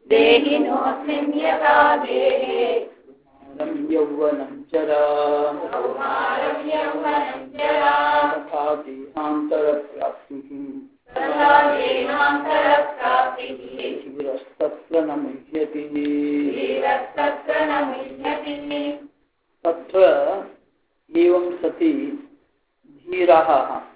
ದೇಹಿನೋಸ್ಮಿನ್ ಯಥಾ ದೇಹೇ ಯೌವನಂ ಜರಾ ತಥಾ ದೇಹಾಂತರ ಪ್ರಾಪ್ತಿಃ ಧೀರಸ್ತತ್ರ ನ ಮುಹ್ಯತಿ ತತ್ರ ಏವಂ ಸತಿ ಧೀರಃ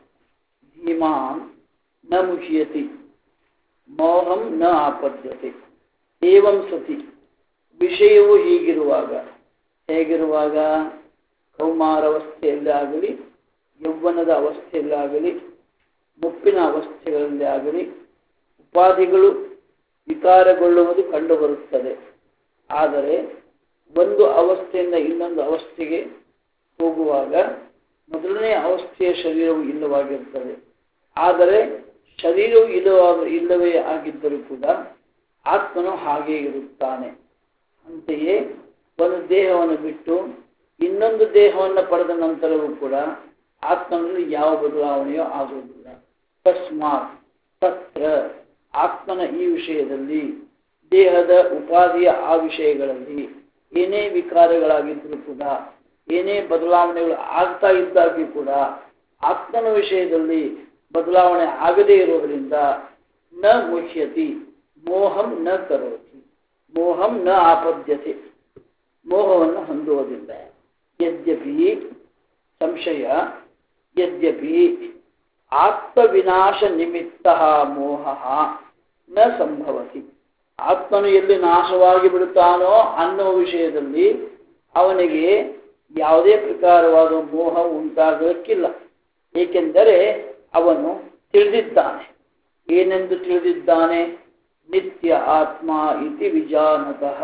ಧೀಮಾನ್ ನ ಮುಹ್ಯತಿ ಮೋಹಂ ನ ಆಪದ್ಯತೆ. ಏವಂ ಸತಿ ವಿಷಯವು ಹೀಗಿರುವಾಗ, ಹೇಗಿರುವಾಗ ಕೌಮಾರವಸ್ಥೆಯಲ್ಲಿ ಆಗಲಿ, ಯೌವನದ ಅವಸ್ಥೆಯಲ್ಲಾಗಲಿ, ಮುಪ್ಪಿನ ಅವಸ್ಥೆಗಳಲ್ಲಿ ಆಗಲಿ ಉಪಾಧಿಗಳು ವಿಕಾರಗೊಳ್ಳುವುದು ಕಂಡುಬರುತ್ತದೆ. ಆದರೆ ಒಂದು ಅವಸ್ಥೆಯಿಂದ ಇನ್ನೊಂದು ಅವಸ್ಥೆಗೆ ಹೋಗುವಾಗ ಮೊದಲನೇ ಅವಸ್ಥೆಯ ಶರೀರವು ಇಲ್ಲವಾಗಿರುತ್ತದೆ. ಆದರೆ ಶರೀರವು ಇಲ್ಲವೇ ಆಗಿದ್ದರೂ ಕೂಡ ಆತ್ಮನು ಹಾಗೇ ಇರುತ್ತಾನೆ. ಅಂತೆಯೇ ಒಂದು ದೇಹವನ್ನು ಬಿಟ್ಟು ಇನ್ನೊಂದು ದೇಹವನ್ನು ಪಡೆದ ನಂತರವೂ ಕೂಡ ಆತ್ಮನಲ್ಲಿ ಯಾವ ಬದಲಾವಣೆಯೂ ಆಗುವುದಿಲ್ಲ. ತಸ್ಮಾತ್ ತತ್ರ ಆತ್ಮನ ಈ ವಿಷಯದಲ್ಲಿ, ದೇಹದ ಉಪಾಧಿಯ ಆ ವಿಷಯಗಳಲ್ಲಿ ಏನೇ ವಿಕಾರಗಳಾಗಿದ್ದರೂ ಕೂಡ, ಏನೇ ಬದಲಾವಣೆಗಳು ಆಗ್ತಾ ಇದ್ದಾಗ್ಯೂ ಕೂಡ ಆತ್ಮನ ವಿಷಯದಲ್ಲಿ ಬದಲಾವಣೆ ಆಗದೇ ಇರೋದರಿಂದ ನ ಮುಹ್ಯತಿ ಮೋಹಂ ನ ಕರೋತಿ ಮೋಹಂ ನ ಆಪದ್ಯತೆ, ಮೋಹವನ್ನು ಹೊಂದುವುದಿಲ್ಲ. ಯದ್ಯಪಿ ಸಂಶಯ, ಯದ್ಯಪಿ ಆತ್ಮವಿನಾಶ ನಿಮಿತ್ತ ಮೋಹ ನ ಸಂಭವತಿ. ಆತ್ಮನು ಎಲ್ಲಿ ನಾಶವಾಗಿ ಬಿಡುತ್ತಾನೋ ಅನ್ನೋ ವಿಷಯದಲ್ಲಿ ಅವನಿಗೆ ಯಾವುದೇ ಪ್ರಕಾರವಾದ ಮೋಹ ಉಂಟಾಗಲಿಕ್ಕಿಲ್ಲ. ಏಕೆಂದರೆ ಅವನು ತಿಳಿದಿದ್ದಾನೆ. ಏನೆಂದು ತಿಳಿದಿದ್ದಾನೆ? ನಿತ್ಯ ಆತ್ಮ ಇತಿ ವಿಜಾನತಃ.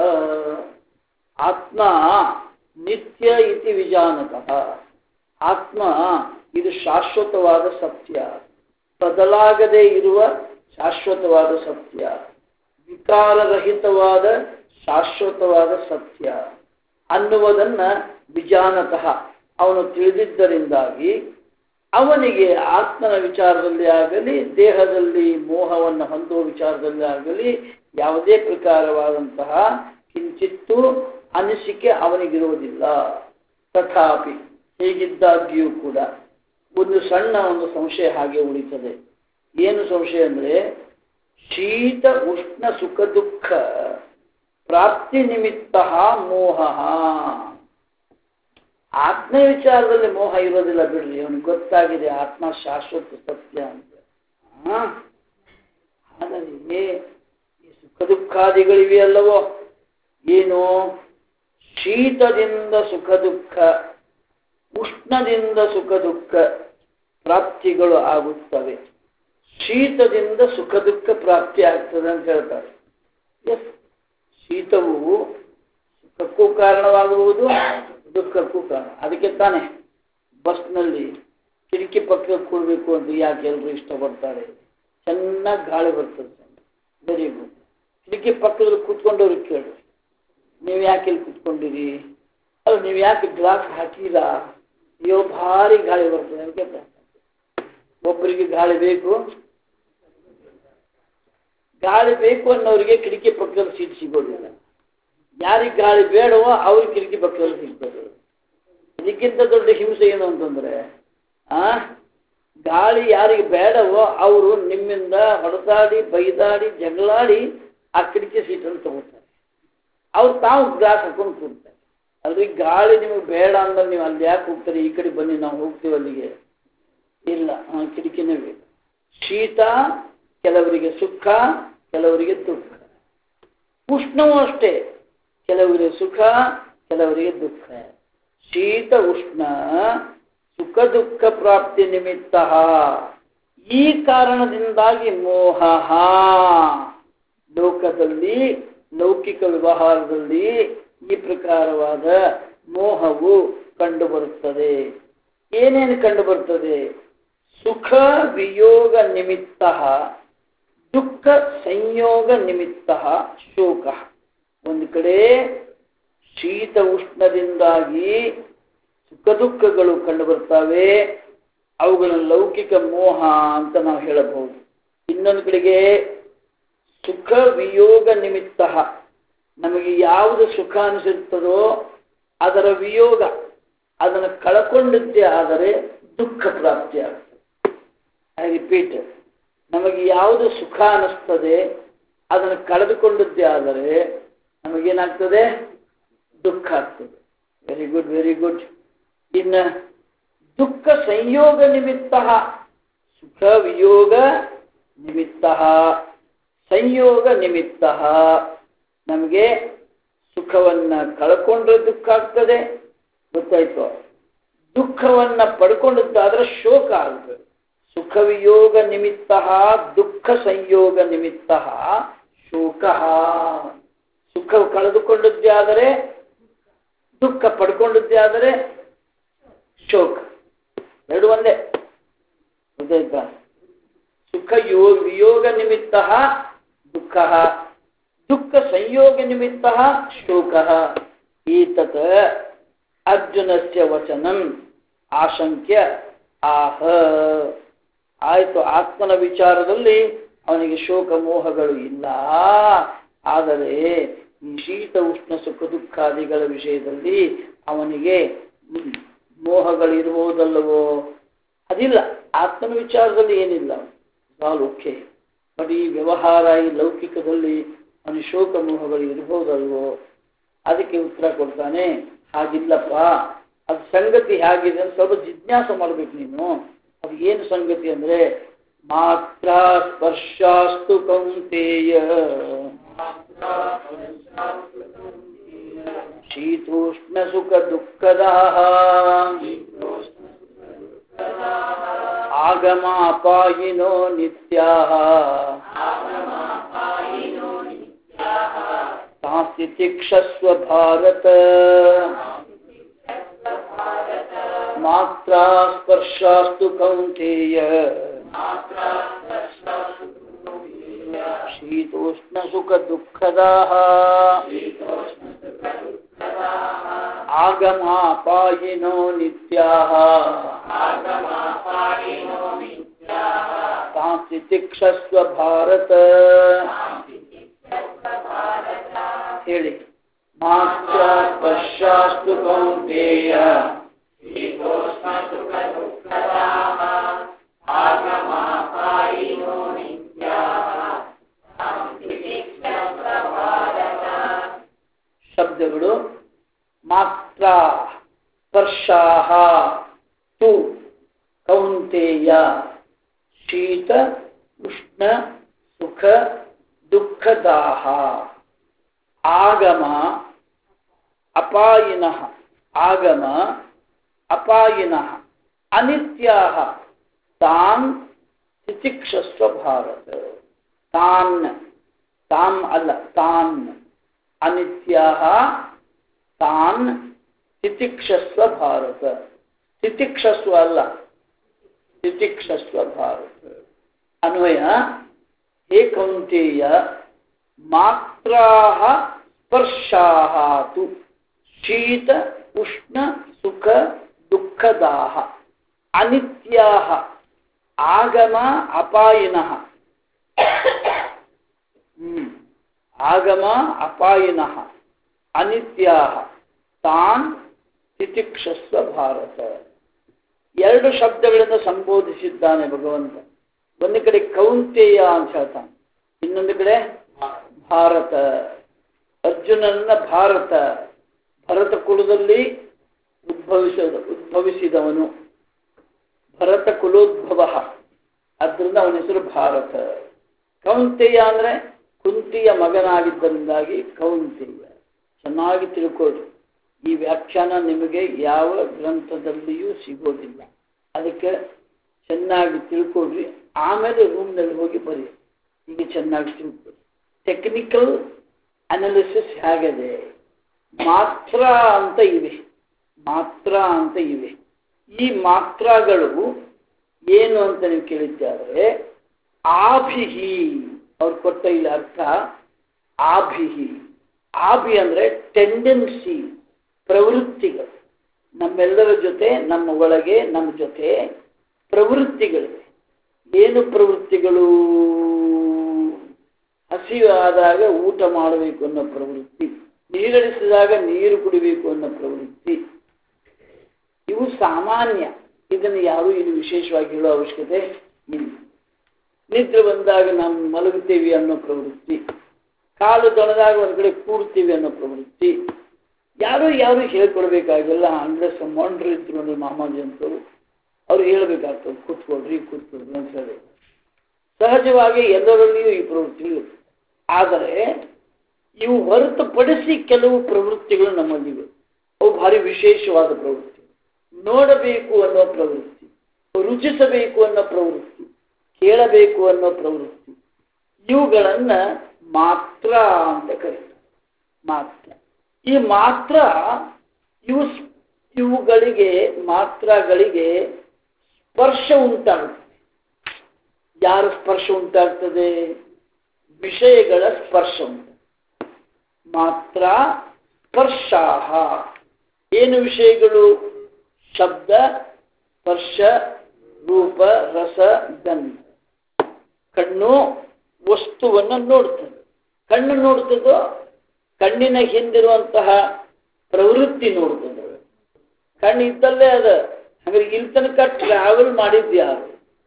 ಆತ್ಮ ನಿತ್ಯ ಇತಿ ವಿಜಾನತಃ. ಆತ್ಮ ಇದು ಶಾಶ್ವತವಾದ ಸತ್ಯ, ಬದಲಾಗದೇ ಇರುವ ಶಾಶ್ವತವಾದ ಸತ್ಯ, ವಿಕಾರರಹಿತವಾದ ಶಾಶ್ವತವಾದ ಸತ್ಯ ಅನ್ನುವುದನ್ನ ವಿಜಾನತಃ ಅವನು ತಿಳಿದಿದ್ದರಿಂದಾಗಿ ಅವನಿಗೆ ಆತ್ಮನ ವಿಚಾರದಲ್ಲಿ ಆಗಲಿ, ದೇಹದಲ್ಲಿ ಮೋಹವನ್ನು ಹೊಂದುವ ವಿಚಾರದಲ್ಲಿ ಆಗಲಿ ಯಾವುದೇ ಪ್ರಕಾರವಾದಂತಹ ಕಿಂಚಿತ್ತೂ ಅನಿಸಿಕೆ ಅವನಿಗಿರುವುದಿಲ್ಲ. ತಥಾಪಿ ಹೇಗಿದ್ದಾಗ್ಯೂ ಕೂಡ ಒಂದು ಸಂಶಯ ಹಾಗೆ ಉಳಿತದೆ. ಏನು ಸಂಶಯ ಅಂದರೆ, ಶೀತ ಉಷ್ಣ ಸುಖ ದುಃಖ ಪ್ರಾಪ್ತಿ ನಿಮಿತ್ತ ಮೋಹ. ಆತ್ಮ ವಿಚಾರದಲ್ಲಿ ಮೋಹ ಇರೋದಿಲ್ಲ ಬಿಡ್ರಿ, ಅವನಿಗೆ ಗೊತ್ತಾಗಿದೆ ಆತ್ಮ ಶಾಶ್ವತ ಸತ್ಯ ಅಂತ. ಹಾಗಾಗಿ ಈ ಸುಖ ದುಃಖಾದಿಗಳಿವೆ ಅಲ್ಲವೋ, ಏನು ಶೀತದಿಂದ ಸುಖ ದುಃಖ, ಉಷ್ಣದಿಂದ ಸುಖ ದುಃಖ ಪ್ರಾಪ್ತಿಗಳು ಆಗುತ್ತವೆ. ಶೀತದಿಂದ ಸುಖ ದುಃಖ ಪ್ರಾಪ್ತಿ ಆಗ್ತದೆ ಅಂತ ಹೇಳ್ತಾರೆ. ಎಸ್, ಶೀತವು ಸುಖಕ್ಕೂ ಕಾರಣವಾಗಬಹುದು, ದುಃಖಕ್ಕೂ ಕಾರಣ. ಅದಕ್ಕೆ ತಾನೆ ಬಸ್ನಲ್ಲಿ ಕಿಟಕಿ ಪಕ್ಕದಲ್ಲಿ ಕೂಡಬೇಕು ಅಂತ ಯಾಕೆ ಎಲ್ಲರೂ ಇಷ್ಟಪಡ್ತಾರೆ? ಚೆನ್ನಾಗಿ ಗಾಳಿ ಬರ್ತದೆ. Very good. ಕಿಟಕಿ ಪಕ್ಕದಲ್ಲಿ ಕೂತ್ಕೊಂಡವ್ರಿಗೆ ಕೇಳಿ, ನೀವು ಯಾಕೆ ಇಲ್ಲಿ ಕೂತ್ಕೊಂಡಿರಿ? ಅಲ್ಲ, ನೀವು ಯಾಕೆ ಗ್ಲಾಸ್ ಹಾಕಿಲ್ಲ? ಅಯ್ಯೋ ಭಾರಿ ಗಾಳಿ ಬರ್ತದೆ ಅಂತ ಕೇಳ್ತಾರೆ. ಒಬ್ಬರಿಗೆ ಗಾಳಿ ಬೇಕು, ಗಾಳಿ ಬೇಕು ಅನ್ನೋರಿಗೆ ಕಿಟಕಿ ಪಕ್ಕದಲ್ಲಿ ಸೀಟ್ ಸಿಗೋದಿಲ್ಲ. ಯಾರಿಗೆ ಗಾಳಿ ಬೇಡವೋ ಅವ್ರಿಗೆ ಕಿಟಕಿ ಪಕ್ಕದಲ್ಲಿ ಸಿಗ್ತದೆ. ಇದಕ್ಕಿಂತ ದೊಡ್ಡ ಹಿಂಸೆ ಏನು ಅಂತಂದ್ರೆ, ಗಾಳಿ ಯಾರಿಗೆ ಬೇಡವೋ ಅವರು ನಿಮ್ಮಿಂದ ಹೊಡೆದಾಡಿ ಬೈದಾಡಿ ಜಗಳಾಡಿ ಆ ಕಿಟಕಿ ಸೀಟನ್ನು ತಗೋತಾರೆ. ಅವ್ರು ತಾವು ಗ್ಲಾಸ್ ಹಾಕೊಂಡು ಕೂರ್ತಾರೆ. ಅಲ್ರಿ, ಗಾಳಿ ನಿಮಗೆ ಬೇಡ ಅಂದ್ರೆ ನೀವು ಅಲ್ಲಿ ಯಾಕೆ ಹೋಗ್ತಾರೆ? ಈ ಕಡೆ ಬನ್ನಿ, ನಾವು ಹೋಗ್ತೀವಿ ಅಲ್ಲಿಗೆ. ಇಲ್ಲ, ಕಿಟಕಿನೇ ಬೇಕು. ಶೀತ ಕೆಲವರಿಗೆ ಸುಖ, ಕೆಲವರಿಗೆ ದುಃಖ. ಉಷ್ಣವೂ ಅಷ್ಟೇ, ಕೆಲವರಿಗೆ ಸುಖ, ಕೆಲವರಿಗೆ ದುಃಖ. ಶೀತ ಉಷ್ಣ ಸುಖ ದುಃಖ ಪ್ರಾಪ್ತಿ ನಿಮಿತ್ತ. ಈ ಕಾರಣದಿಂದಾಗಿ ಮೋಹ ಲೋಕದಲ್ಲಿ, ಲೌಕಿಕ ವ್ಯವಹಾರದಲ್ಲಿ ಈ ಪ್ರಕಾರವಾದ ಮೋಹವು ಕಂಡುಬರುತ್ತದೆ. ಏನೇನು ಕಂಡುಬರುತ್ತದೆ? ಸುಖ ವಿಯೋಗ ನಿಮಿತ್ತ, ದುಃಖ ಸಂಯೋಗ ನಿಮಿತ್ತ ಶೋಕ. ಒಂದು ಕಡೆ ಶೀತ ಉಷ್ಣದಿಂದಾಗಿ ಸುಖ ದುಃಖಗಳು ಕಂಡುಬರ್ತವೆ, ಅವುಗಳನ್ನು ಲೌಕಿಕ ಮೋಹ ಅಂತ ನಾವು ಹೇಳಬಹುದು. ಇನ್ನೊಂದು ಕಡೆಗೆ ಸುಖ ವಿಯೋಗ ನಿಮಿತ್ತ ನಮಗೆ ಯಾವುದು ಸುಖ ಅನಿಸುತ್ತದೋ ಅದರ ವಿಯೋಗ ಅದನ್ನು ಕಳ್ಕೊಂಡಿದ್ದೇ ಆದರೆ ದುಃಖ ಪ್ರಾಪ್ತಿಯಾಗ್ತದೆ. ಐ ರಿಪೀಟ್, ನಮಗೆ ಯಾವುದು ಸುಖ ಅನ್ನಿಸ್ತದೆ ಅದನ್ನು ಕಳೆದುಕೊಂಡಿದ್ದೇ ಆದರೆ ನಮಗೇನಾಗ್ತದೆ? ದುಃಖ ಆಗ್ತದೆ. Very good, very good. ಇನ್ನು ದುಃಖ ಸಂಯೋಗ ನಿಮಿತ್ತ, ಸುಖ ವಿಯೋಗ ನಿಮಿತ್ತ, ಸಂಯೋಗ ನಿಮಿತ್ತ. ನಮಗೆ ಸುಖವನ್ನ ಕಳ್ಕೊಂಡ್ರೆ ದುಃಖ ಆಗ್ತದೆ, ಗೊತ್ತಾಯ್ತು. ದುಃಖವನ್ನ ಪಡ್ಕೊಂಡಿದ್ದಾದ್ರೆ ಶೋಕ ಆಗ್ತದೆ. ಸುಖ ವಿಯೋಗ ನಿಮಿತ್ತ ದುಃಖ ಸಂಯೋಗ ನಿಮಿತ್ತ ಶೋಕ. ಸುಖ ಕಳೆದುಕೊಂಡದ್ದೇ ಆದರೆ ದುಃಖ, ಪಡ್ಕೊಂಡದ್ದೇ ಆದರೆ ಶೋಕ. ಎರಡು ಒಂದೇ, ಗೊತ್ತಾಯ್ತಾ? ಸುಖ ವಿಯೋಗ ನಿಮಿತ್ತ ದುಃಖ, ದುಃಖ ಸಂಯೋಗ ನಿಮಿತ್ತ ಶೋಕ. ಈತತ್ ಅರ್ಜುನಸ್ಯ ವಚನಂ ಆಶಂಕ್ಯ ಆಹ. ಆಯಿತು, ಆತ್ಮನ ವಿಚಾರದಲ್ಲಿ ಅವನಿಗೆ ಶೋಕ ಮೋಹಗಳು ಇಲ್ಲ. ಆದರೆ ಈ ಶೀತ ಉಷ್ಣ ಸುಖ ದುಃಖಾದಿಗಳ ವಿಷಯದಲ್ಲಿ ಅವನಿಗೆ ಮೋಹಗಳಿರ್ಬೋದಲ್ಲವೋ? ಅದಿಲ್ಲ. ಆತ್ಮನ ವಿಚಾರದಲ್ಲಿ ಏನಿಲ್ಲ, ಆಲ್ ಓಕೆ. ಬಟ್ ಈ ವ್ಯವಹಾರ, ಈ ಲೌಕಿಕದಲ್ಲಿ ಅವನಿಗೆ ಶೋಕ ಮೋಹಗಳು ಇರ್ಬೋದಲ್ವೋ? ಅದಕ್ಕೆ ಉತ್ತರ ಕೊಡ್ತಾನೆ, ಹಾಗಿಲ್ಲಪ್ಪ. ಅದು ಸಂಗತಿ ಹೇಗಿದೆ ಅಂತ ಸ್ವಲ್ಪ ಜಿಜ್ಞಾಸ ಮಾಡ್ಬೇಕು ನೀನು. ಅದು ಏನು ಸಂಗತಿ ಅಂದ್ರೆ, ಮಾತ್ರ ಸ್ಪರ್ಶಾಸ್ತು ಕೌಂತೇಯ ಶೀತೋಷ್ಣ ಸುಖ ದುಃಖದಾಃ ಆಗಮಾಪಾಯಿನೋ ನಿತ್ಯಾಃ ತಾಂಸ್ತಿ ತಿಕ್ಷಸ್ವ ಭಾರತ ಮಾತ್ರ ಸ್ಪರ್ಶಾಸ್ತು ಕೌಂತೇಯ ಶೀತೋಷ್ಣ ಸುಖ ದುಃಖದಾಃ ಆಗಮಾಪಾಯಿನೋ ನಿತ್ಯಾಃ ತಾಂಸ್ತಿ ತಿಕ್ಷಸ್ವ ಭಾರತ. ಹೇಳಿ, ಮಾತ್ರ ಸ್ಪರ್ಶಾಸ್ತು ಕೌಂತೇಯ ಶಬ್ದಗಳು ಮಾತ್ರ ಸ್ಪರ್ಶಾಃ ತು ಕೌಂತೇಯ ಶೀತ ಉಷ್ಣ ಸುಖ ದುಃಖದಾಃ ಆಗಮ ಅಪಾಯಿನಃ ಆಗಮ ಅಪಾಯಿನಃ ಅನಿತ್ಯಾಃ ತಾನ್ ತಿತಿಕ್ಷಸ್ವ ಭಾರತ. ತಾನ್, ತಾನ್ ಅಲ್ಲ, ತಾನ್ ಅನಿತ್ಯಾಃ ತಾನ್ ತಿತಿಕ್ಷಸ್ವ ಭಾರತ. ತಿತಿಕ್ಷಸ್ವ ಅಲ್ಲ, ತಿತಿಕ್ಷಸ್ವ ಭಾರತ. ಅನ್ವಯ, ಹೇ ಕೌಂತೇಯ ಮಾತ್ರಾಃ ಸ್ಪರ್ಶಾಃ ತು ಶೀತ ಉಷ್ಣ ಸುಖ ದುಃಖದಾಃ ಅನಿತ್ಯಾಃ ಆಗಮ ಅಪಾಯಿನಃ ಆಗಮ ಅಪಾಯಿನಃ ಅನಿತ್ಯಾಃ ತಾನ್ ತಿತಿಕ್ಷಸ್ವ ಭಾರತ. ಎರಡು ಶಬ್ದಗಳಿಂದ ಸಂಬೋಧಿಸಿದ್ದಾನೆ ಭಗವಂತ. ಒಂದು ಕಡೆ ಕೌಂತೇಯ ಅಂತ ಹೇಳ್ತಾನೆ, ಇನ್ನೊಂದು ಕಡೆ ಭಾರತ. ಅರ್ಜುನನ ಭಾರತ, ಭರತ ಕುಲದಲ್ಲಿ ಉದ್ಭವಿಸಿದವನು, ಭರತ ಕುಲೋದ್ಭವ, ಅದರಿಂದ ಅವನ ಹೆಸರು ಭಾರತ. ಕೌಂತೇಯ ಅಂದ್ರೆ ಕುಂತಿಯ ಮಗನಾಗಿದ್ದರಿಂದಾಗಿ ಕೌಂತೇಯ. ಚೆನ್ನಾಗಿ ತಿಳ್ಕೊಳ್ಳಿ, ಈ ವ್ಯಾಖ್ಯಾನ ನಿಮಗೆ ಯಾವ ಗ್ರಂಥದಲ್ಲಿಯೂ ಸಿಗೋದಿಲ್ಲ. ಅದಕ್ಕೆ ಚೆನ್ನಾಗಿ ತಿಳ್ಕೊಳ್ರಿ, ಆಮೇಲೆ ರೂಮ್ನಲ್ಲಿ ಹೋಗಿ ಬರೀ. ಈಗ ಚೆನ್ನಾಗಿ ತಿಳ್ಕೊಳ್ಳಿ. ಟೆಕ್ನಿಕಲ್ ಅನಾಲಿಸಿಸ್ ಹೇಗಿದೆ. ಮಾತ್ರ ಅಂತ ಇವೆ, ಮಾತ್ರ ಅಂತ ಇವೆ. ಈ ಮಾತ್ರಗಳು ಏನು ಅಂತ ನೀವು ಕೇಳಿದ್ದಾದ್ರೆ, ಆಭಿಹಿ ಅವ್ರು ಕೊಟ್ಟ ಇಲ್ಲಿ ಅರ್ಥ. ಆಭಿಹಿ, ಆಭಿ ಅಂದ್ರೆ ಟೆಂಡೆನ್ಸಿ, ಪ್ರವೃತ್ತಿಗಳು. ನಮ್ಮೆಲ್ಲರ ಜೊತೆ, ನಮ್ಮ ಒಳಗೆ, ನಮ್ಮ ಜೊತೆ ಪ್ರವೃತ್ತಿಗಳಿವೆ. ಏನು ಪ್ರವೃತ್ತಿಗಳು? ಹಸಿವಾದಾಗ ಊಟ ಮಾಡಬೇಕು ಅನ್ನೋ ಪ್ರವೃತ್ತಿ, ನೀರಡಿಸಿದಾಗ ನೀರು ಕುಡಿಬೇಕು ಅನ್ನೋ ಪ್ರವೃತ್ತಿ, ಇವು ಸಾಮಾನ್ಯ. ಇದನ್ನು ಯಾರೂ ಇಲ್ಲಿ ವಿಶೇಷವಾಗಿ ಹೇಳೋ ಅವಶ್ಯಕತೆ ಇಲ್ಲ. ನಿದ್ರೆ ಬಂದಾಗ ನಾವು ಮಲಗುತ್ತೇವೆ ಅನ್ನೋ ಪ್ರವೃತ್ತಿ, ಕಾಲು ದೊಣದಾಗ ಒಂದು ಕಡೆ ಕೂಡ್ತೀವಿ ಅನ್ನೋ ಪ್ರವೃತ್ತಿ ಯಾರು ಹೇಳ್ಕೊಡ್ಬೇಕಾಗಿಲ್ಲ. ಅಂದ್ರೆ ಮೊಂಡ್ರು ಇದ್ರು ಅಂದ್ರೆ ಮಾಮಾಜಿ ಅಂತವ್ರು ಅವ್ರು ಹೇಳ್ಬೇಕಾಗ್ತದೆ, ಕೂತ್ಕೊಳ್ರಿ ಅಂತ ಹೇಳಿ. ಸಹಜವಾಗಿ ಎಲ್ಲರಲ್ಲಿಯೂ ಈ ಪ್ರವೃತ್ತಿಗಳು. ಆದರೆ ಇವು ಹೊರತುಪಡಿಸಿ ಕೆಲವು ಪ್ರವೃತ್ತಿಗಳು ನಮ್ಮಲ್ಲಿವೆ. ಅವು ಭಾರಿ ವಿಶೇಷವಾದ ಪ್ರವೃತ್ತಿ. ನೋಡಬೇಕು ಅನ್ನೋ ಪ್ರವೃತ್ತಿ, ರುಚಿಸಬೇಕು ಅನ್ನೋ ಪ್ರವೃತ್ತಿ, ಕೇಳಬೇಕು ಅನ್ನೋ ಪ್ರವೃತ್ತಿ, ಇವುಗಳನ್ನ ಮಾತ್ರ ಅಂತ ಕರೀತಾರೆ. ಮಾತ್ರ. ಈ ಮಾತ್ರ ಮಾತ್ರಗಳಿಗೆ ಸ್ಪರ್ಶ ಉಂಟಾಗುತ್ತದೆ. ಯಾರ ಸ್ಪರ್ಶ ಉಂಟಾಗ್ತದೆ? ವಿಷಯಗಳ ಸ್ಪರ್ಶ ಉಂಟು. ಮಾತ್ರ ಸ್ಪರ್ಶಾಹ. ಏನು ವಿಷಯಗಳು? ಶಬ್ದ, ಸ್ಪರ್ಶ, ರೂಪ, ರಸ, ಗಂಧ. ಕಣ್ಣು ವಸ್ತುವನ್ನು ನೋಡ್ತದೆ. ಕಣ್ಣು ನೋಡ್ತದೋ ಕಣ್ಣಿನ ಹಿಂದಿರುವಂತಹ ಪ್ರವೃತ್ತಿ ನೋಡ್ತದೆ. ಕಣ್ಣು ಇದ್ದಲ್ಲೇ ಅದ. ಹಾಗಾದ್ರೆ ಇಲ್ಲಿ ತನಕ ಟ್ರಾವೆಲ್ ಮಾಡಿದ್ಯಾರು?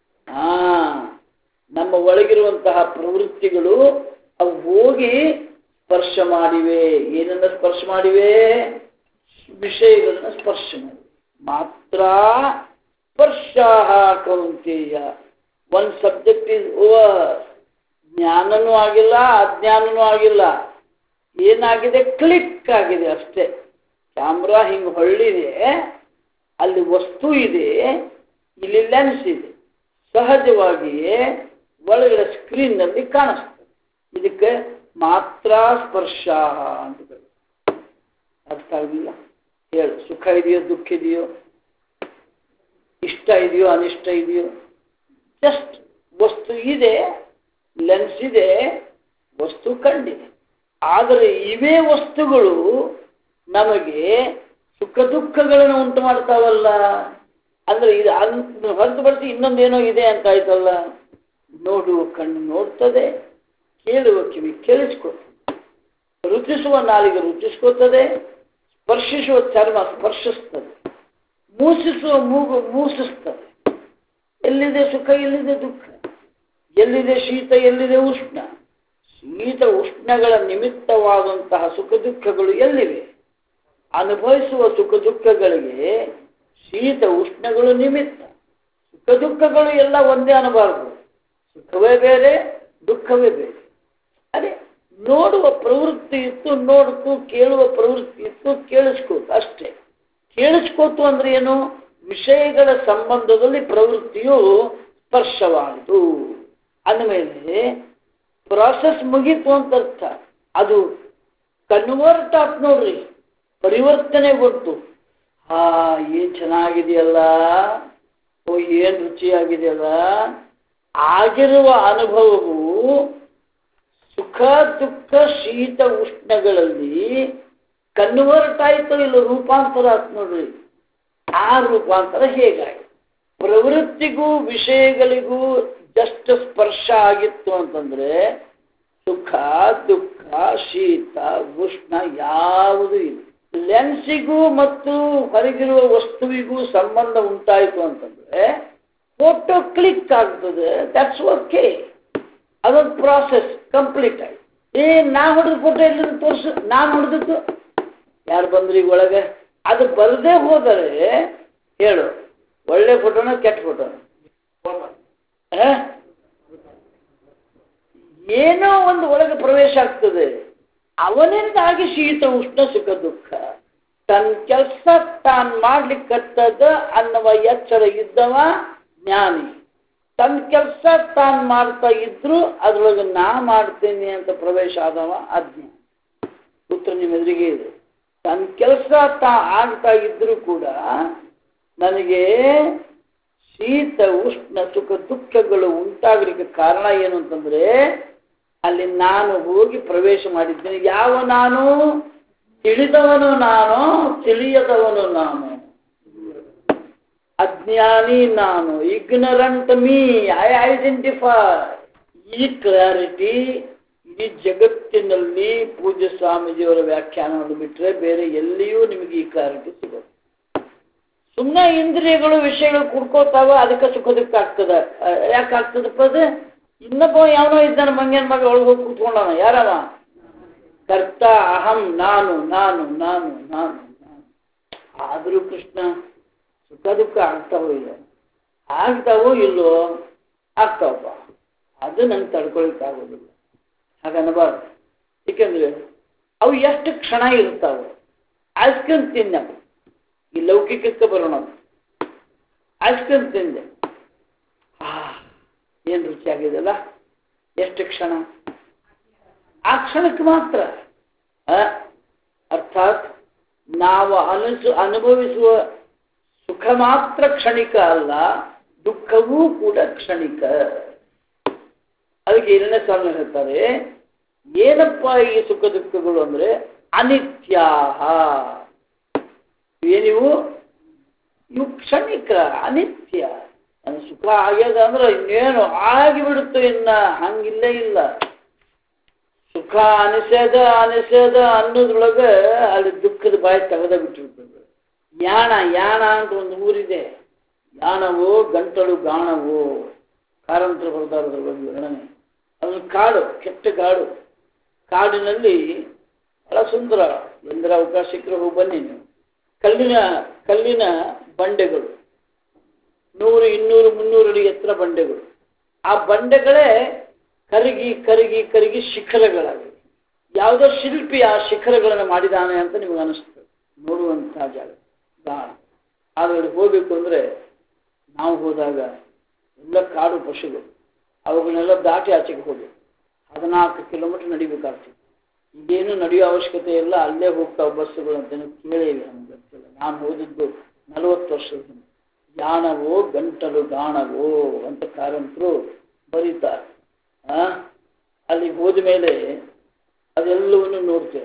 ನಮ್ಮ ಒಳಗಿರುವಂತಹ ಪ್ರವೃತ್ತಿಗಳು ಅವು ಹೋಗಿ ಸ್ಪರ್ಶ ಮಾಡಿವೆ. ಏನನ್ನ ಸ್ಪರ್ಶ ಮಾಡಿವೆ? ವಿಷಯಗಳನ್ನ ಸ್ಪರ್ಶ ಮಾಡಿವೆ. ಮಾತ್ರ ಸ್ಪರ್ಶಾಹ Kaunteya. One subject is over. ಜ್ಞಾನನೂ ಆಗಿಲ್ಲ, ಅಜ್ಞಾನನೂ ಆಗಿಲ್ಲ. ಏನಾಗಿದೆ? ಕ್ಲಿಕ್ ಆಗಿದೆ ಅಷ್ಟೇ. ಕ್ಯಾಮ್ರಾ ಹಿಂಗೆ ಹೊಳ್ಳಿದೆ, ಅಲ್ಲಿ ವಸ್ತು ಇದೆ, ಇಲ್ಲಿ ಲೆನ್ಸ್ ಇದೆ. ಸಹಜವಾಗಿಯೇ ಒಳಗಡೆ ಸ್ಕ್ರೀನ್ನಲ್ಲಿ ಕಾಣಿಸ್ತದೆ. ಇದಕ್ಕೆ ಮಾತ್ರ ಸ್ಪರ್ಶ ಅಂತ ಕರೀತಾರೆ. ಅರ್ಥ ಆಗಲಿಲ್ಲ? ಹೇಳು. ಸುಖ ಇದೆಯೋ ದುಃಖ ಇದೆಯೋ, ಇಷ್ಟ ಇದೆಯೋ ಅನಿಷ್ಟ ಇದೆಯೋ, ಜಸ್ಟ್ ವಸ್ತು ಇದೆ, ಲೆನ್ಸ್ ಇದೆ, ವಸ್ತು ಕಂಡಿದೆ. ಆದರೆ ಇವೇ ವಸ್ತುಗಳು ನಮಗೆ ಸುಖ ದುಃಖಗಳನ್ನು ಉಂಟು ಮಾಡ್ತಾವಲ್ಲ. ಅಂದ್ರೆ ಇದು ಹೊರತುಪಡಿಸಿ ಇನ್ನೊಂದೇನೋ ಇದೆ ಅಂತ ಆಯ್ತಲ್ಲ. ನೋಡುವ ಕಣ್ಣು ನೋಡ್ತದೆ, ಕೇಳುವ ಕಿವಿ ಕೇಳಿಸ್ಕೊತದೆ, ರುಚಿಸುವ ನಾಲಿಗೆ ರುಚಿಸ್ಕೋತದೆ, ಸ್ಪರ್ಶಿಸುವ ಚರ್ಮ ಸ್ಪರ್ಶಿಸ್ತದೆ, ಮೂಸಿಸುವ ಮೂಗು ಮೂಸಿಸ್ತದೆ. ಎಲ್ಲಿದೆ ಸುಖ, ಎಲ್ಲಿದೆ ದುಃಖ, ಎಲ್ಲಿದೆ ಶೀತ, ಎಲ್ಲಿದೆ ಉಷ್ಣ? ಶೀತ ಉಷ್ಣಗಳ ನಿಮಿತ್ತವಾದಂತಹ ಸುಖ ದುಃಖಗಳು ಎಲ್ಲಿವೆ? ಅನುಭವಿಸುವ ಸುಖ ದುಃಖಗಳಿಗೆ ಶೀತ ಉಷ್ಣಗಳು ನಿಮಿತ್ತ. ಸುಖ ದುಃಖಗಳು ಎಲ್ಲ ಒಂದೇ ಅನ್ನಬಾರದು. ಸುಖವೇ ಬೇರೆ, ದುಃಖವೇ ಬೇರೆ. ಅದೇ ನೋಡುವ ಪ್ರವೃತ್ತಿ ಇತ್ತು, ನೋಡ್ತು. ಕೇಳುವ ಪ್ರವೃತ್ತಿ ಇತ್ತು, ಕೇಳಿಸ್ಕೋತು. ಅಷ್ಟೇ. ಕೇಳಿಸ್ಕೋತು ಅಂದ್ರೆ ಏನು? ವಿಷಯಗಳ ಸಂಬಂಧದಲ್ಲಿ ಪ್ರವೃತ್ತಿಯು ಸ್ಪರ್ಶವಾಯಿತು ಅಂದಮೇಲೆ ಪ್ರಾಸೆಸ್ ಮುಗೀತು ಅಂತ ಅರ್ಥ. ಅದು ಕನ್ವರ್ಟ್ ಆತ್ ನೋಡ್ರಿ, ಪರಿವರ್ತನೆಗೊಟ್ಟು. ಏನ್ ಚೆನ್ನಾಗಿದೆಯಲ್ಲ, ಓ ಏನ್ ರುಚಿಯಾಗಿದೆಯಲ್ಲ, ಆಗಿರುವ ಅನುಭವವು ಸುಖ ದುಃಖ ಶೀತ ಉಷ್ಣಗಳಲ್ಲಿ ಕನ್ವರ್ಟ್ ಆಯ್ತು, ಇಲ್ಲ ರೂಪಾಂತರ ಆಯ್ತು ನೋಡ್ರಿ. ಆ ರೂಪಾಂತರ ಹೇಗಾಯ್ತು? ಪ್ರವೃತ್ತಿಗೂ ವಿಷಯಗಳಿಗೂ ಜಸ್ಟ್ ಸ್ಪರ್ಶ ಆಗಿತ್ತು ಅಂತಂದ್ರೆ ಸುಖ ದುಃಖ ಶೀತ ಉಷ್ಣ ಯಾವುದೂ ಇಲ್ಲ. ಲೆನ್ಸಿಗೂ ಮತ್ತು ಹೊರಗಿರುವ ವಸ್ತುವಿಗೂ ಸಂಬಂಧ ಉಂಟಾಯಿತು ಅಂತಂದ್ರೆ ಫೋಟೋ ಕ್ಲಿಕ್ ಆಗ್ತದೆ. That's okay. ಅದೊಂದು ಪ್ರಾಸೆಸ್ ಕಂಪ್ಲೀಟ್ ಆಯ್ತು. ನಾ ಹೊಡೆದ ಫೋಟೋ ಎಲ್ಲಿಂದ ತೋರಿಸು? ನಾನು ಹೊಡೆದದ್ದು ಯಾರು ಬಂದ್ರಿ ಈಗ ಒಳಗೆ? ಅದು ಬರದೇ ಹೋದರೆ ಹೇಳು, ಒಳ್ಳೆ ಫೋಟೋನ ಕೆಟ್ಟ ಫೋಟೋನ? ಏನೋ ಒಂದು ಒಳಗೆ ಪ್ರವೇಶ ಆಗ್ತದೆ. ಅವನಿಂದಾಗಿ ಶೀತ ಉಷ್ಣ ಸುಖ ದುಃಖ. ತನ್ನ ಕೆಲಸ ತಾನು ಮಾಡ್ಲಿಕ್ಕತ್ತದ ಅನ್ನುವ ಎಚ್ಚರ ಇದ್ದವ ಜ್ಞಾನಿ. ತನ್ನ ಕೆಲಸ ತಾನು ಮಾಡ್ತಾ ಇದ್ರು ಅದ್ರೊಳಗೆ ನಾ ಮಾಡ್ತೇನೆ ಅಂತ ಪ್ರವೇಶ ಆದವ ಅಜ್ಞಾನಿ. ಉತ್ತರ ನಿಮ್ಮ ಎದುರಿಗೆ ಇದೆ. ತನ್ನ ಕೆಲಸ ಆಗ್ತಾ ಇದ್ರು ಕೂಡ ನನಗೆ ಶೀತ ಉಷ್ಣ ಸುಖ ದುಃಖಗಳು ಉಂಟಾಗಲಿಕ್ಕೆ ಕಾರಣ ಏನು ಅಂತಂದ್ರೆ ಅಲ್ಲಿ ನಾನು ಹೋಗಿ ಪ್ರವೇಶ ಮಾಡಿದ್ದೇನೆ. ಯಾವ ನಾನು? ತಿಳಿದವನು ನಾನು, ತಿಳಿಯದವನು ನಾನು, ಅಜ್ಞಾನಿ ನಾನು. Ignorant me, I identify. ಈ ಕ್ಲಾರಿಟಿ, ಈ ಜಗತ್ತಿನಲ್ಲಿ ಪೂಜ್ಯ ಸ್ವಾಮೀಜಿಯವರ ವ್ಯಾಖ್ಯಾನವನ್ನು ಬಿಟ್ಟರೆ ಬೇರೆ ಎಲ್ಲಿಯೂ ನಿಮಗೆ ಈ ಕ್ಲಾರಿಟಿ ಸಿಗೋದು. ಸುಮ್ಮನೆ ಇಂದ್ರಿಯಗಳು ವಿಷಯಗಳು ಕುಡ್ಕೋತಾವ, ಅದಕ್ಕೆ ಸುಖ ದುಃಖ ಆಗ್ತದೆ. ಯಾಕೆ ಆಗ್ತದಪ್ಪ ಅದು? ಇನ್ನೊಬ್ಬ ಯಾವನೋ ಇದ್ದಾನೆ, ಮಂಗೇನ್ ಮಗ ಒಳಗೆ ಹೋಗಿ ಕೂತ್ಕೊಂಡಾನ. ಯಾರವ? ಕರ್ತ ಅಹಂ, ನಾನು ನಾನು ನಾನು ನಾನು ನಾನು. ಆದರೂ ಕೃಷ್ಣ ಸುಖ ದುಃಖ ಆಗ್ತಾವೋ ಇಲ್ಲ? ಆಗ್ತಾವೋ ಇಲ್ಲೋ? ಆಗ್ತಾವಪ್ಪ. ಅದು ನಂಗೆ ತಡ್ಕೊಳಿಕ್ಕಾಗೋದಿಲ್ಲ. ಹಾಗನ್ನಬಾರ್ದು. ಏಕೆಂದ್ರೆ ಅವು ಎಷ್ಟು ಕ್ಷಣ ಇರ್ತಾವೆ. ಐಸ್ ಕ್ರೀಮ್ ತಿಂದ, ಈ ಲೌಕಿಕಕ್ಕೆ ಬರೋಣ. ಐಸ್ ಕ್ರೀಮ್ ತಿಂದೆ, ಏನು ರುಚಿಯಾಗಿದೆಲ್ಲ, ಎಷ್ಟು ಕ್ಷಣ? ಆ ಕ್ಷಣಕ್ಕೆ ಮಾತ್ರ. ಅರ್ಥಾತ್ ನಾವು ಅನುಭವಿಸುವ ಸುಖ ಮಾತ್ರ ಕ್ಷಣಿಕ ಅಲ್ಲ, ದುಃಖವೂ ಕೂಡ ಕ್ಷಣಿಕ. ಅದಕ್ಕೆ ಎರಡನೇ ಸಾಲ ಹೇಳ್ತಾರೆ, ಏನಪ್ಪ ಈ ಸುಖ ದುಃಖಗಳು ಅಂದ್ರೆ ಅನಿತ್ಯಾಹ. ಏನಿವು? ಇವು ಕ್ಷಣಿಕ, ಅನಿತ್ಯ. ಸುಖ ಆಗ್ಯದ ಅಂದ್ರೆ ಇನ್ನೇನು ಆಗಿಬಿಡುತ್ತೆ, ಇನ್ನ ಹಂಗಿಲ್ಲೇ ಇಲ್ಲ. ಸುಖ ಅನಿಸದ ಅನಿಸದ ಅನ್ನೋದ್ರೊಳಗೆ ಅಲ್ಲಿ ದುಃಖದ ಬಾಯಿ ತೆಗೆದ ಬಿಟ್ಟಿರ್ತದೆ. ಯಾಣ ಅಂತ ಒಂದು ಊರಿದೆ. ಯಾಣವೋ ಗಂಟಲು ಗಾಣವೋ, ಕಾರಂತರ ಬರ್ತಾರದ ಒಂದು ವರ್ಣನೆ. ಅದೊಂದು ಕಾಡು, ಕೆಟ್ಟ ಕಾಡು. ಕಾಡಿನಲ್ಲಿ ಬಹಳ ಸುಂದರ, ಎಂದರ ಅವಕಾಶ ಸಿಕ್ಕರೆ ಹೋಗಿ ಬನ್ನಿ ನೀವು. ಕಲ್ಲಿನ ಬಂಡೆಗಳು, 100, 200, 300 ಅಡಿ ಎತ್ತರ ಬಂಡೆಗಳು. ಆ ಬಂಡೆಗಳೇ ಕರಗಿ ಕರಗಿ ಕರಗಿ ಶಿಖರಗಳಾಗಿವೆ. ಯಾವುದೋ ಶಿಲ್ಪಿ ಆ ಶಿಖರಗಳನ್ನು ಮಾಡಿದಾನೆ ಅಂತ ನಿಮಗೆ ಅನಿಸ್ತದೆ. ನೋಡುವಂತಹ ಜಾಗ ಗಾಣ. ಆದರೆ ಹೋಗಬೇಕು ಅಂದರೆ ನಾವು ಹೋದಾಗ ಎಲ್ಲ ಕಾಡು ಪಶುಗಳು, ಅವುಗಳನ್ನೆಲ್ಲ ದಾಟಿ ಆಚೆಗೆ ಹೋಗಬೇಕು. 14 ಕಿಲೋಮೀಟರ್ ನಡಿಬೇಕಾಗ್ತದೆ. ಈಗೇನು ನಡೆಯೋ ಅವಶ್ಯಕತೆ ಇಲ್ಲ, ಅಲ್ಲೇ ಹೋಗ್ತಾವೆ ಬಸ್ಸುಗಳು ಅಂತ ಕೇಳೇವಿ. ನಮ್ಗೆ ಗೊತ್ತಿಲ್ಲ. ನಾನು ಓದಿದ್ದು 40 ವರ್ಷದ ಹಿಂದೆ. ಯಾಣವೋ ಗಂಟಲು ಗಾಣವೋ ಅಂತ ಕಾರಂತರು ಬರೀತಾರೆ. ಅಲ್ಲಿ ಹೋದ ಮೇಲೆ ಅದೆಲ್ಲವನ್ನು ನೋಡ್ತೀರ.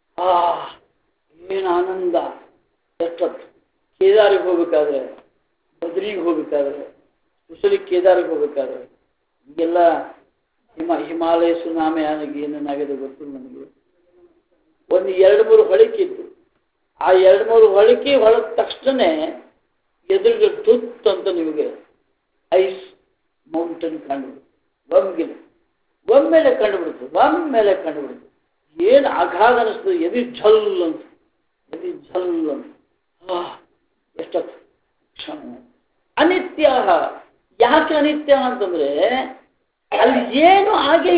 ಏನು ಆನಂದ! ಎಷ್ಟೊತ್ತು ಕೇದಾರಿಗೆ ಹೋಗ್ಬೇಕಾದ್ರೆ, ಬದ್ರಿಗೆ ಹೋಗ್ಬೇಕಾದ್ರೆ, ಕುಸಲಿ ಕೇದಾರಿಗೆ ಹೋಗ್ಬೇಕಾದ್ರೆ, ಈಗೆಲ್ಲ ಹಿಮಾಲಯ ಸುನಾಮಿ ಏನೇನಾಗಿದೆ ಗೊತ್ತಿಲ್ಲ ನನಗೆ. ಒಂದು 2-3 ಹೊಳಿಕಿದ್ದು. ಆ 2-3 ಹೊಳಿಕೆ ಹೊಳೆದ ತಕ್ಷಣ ಎದುರಿಗೆ ತುತ್ತು ಅಂತ ನಿಮಗೆ ಐಸ್ ಮೌಂಟೇನ್ ಕಂಡುಬಿಡುತ್ತೆ. ಒಮ್ಮೆಲೆ ಕಂಡುಬಿಡುತ್ತೆ. ಏನು ಅಗಾಧ ಅನಿಸ್ತದೆ. ಎದಿ ಝಲ್ ಅಂತ. ಎಷ್ಟೊತ್ತು ಕ್ಷಣ. ಅನಿತ್ಯ. ಯಾಕೆ ಅನಿತ್ಯ ಅಂತಂದ್ರೆ ಅಲ್ಲಿ ಏನೂ ಆಗೇ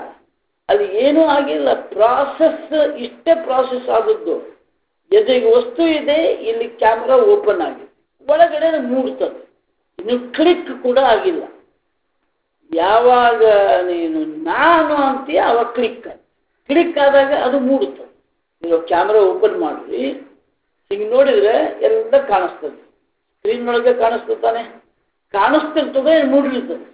ಇಲ್ಲ. ಪ್ರಾಸೆಸ್ ಇಷ್ಟೇ ಪ್ರಾಸೆಸ್ ಆದದ್ದು. ಎದುರಿಗೆ ವಸ್ತು ಇದೆ, ಇಲ್ಲಿ ಕ್ಯಾಮ್ರಾ ಓಪನ್ ಆಗಿದೆ, ಒಳಗಡೆ ಮೂಡ್ತದೆ. ಇನ್ನು ಕ್ಲಿಕ್ ಕೂಡ ಆಗಿಲ್ಲ. ಯಾವಾಗ ನೀನು ನಾನು ಅಂತೀಯ ಅವಾಗ ಕ್ಲಿಕ್ ಆದಾಗ ಅದು ಮೂಡುತ್ತದೆ. ನೀವು ಕ್ಯಾಮ್ರಾ ಓಪನ್ ಮಾಡ್ರಿ, ಹಿಂಗೆ ನೋಡಿದ್ರೆ ಎಲ್ಲ ಕಾಣಿಸ್ತದೆ. ಸ್ಕ್ರೀನ್ ಒಳಗೆ ಕಾಣಿಸ್ತಾನೆ, ಕಾಣಿಸ್ತಿರ್ತದೆ, ಮೂಡಿರ್ತದೆ.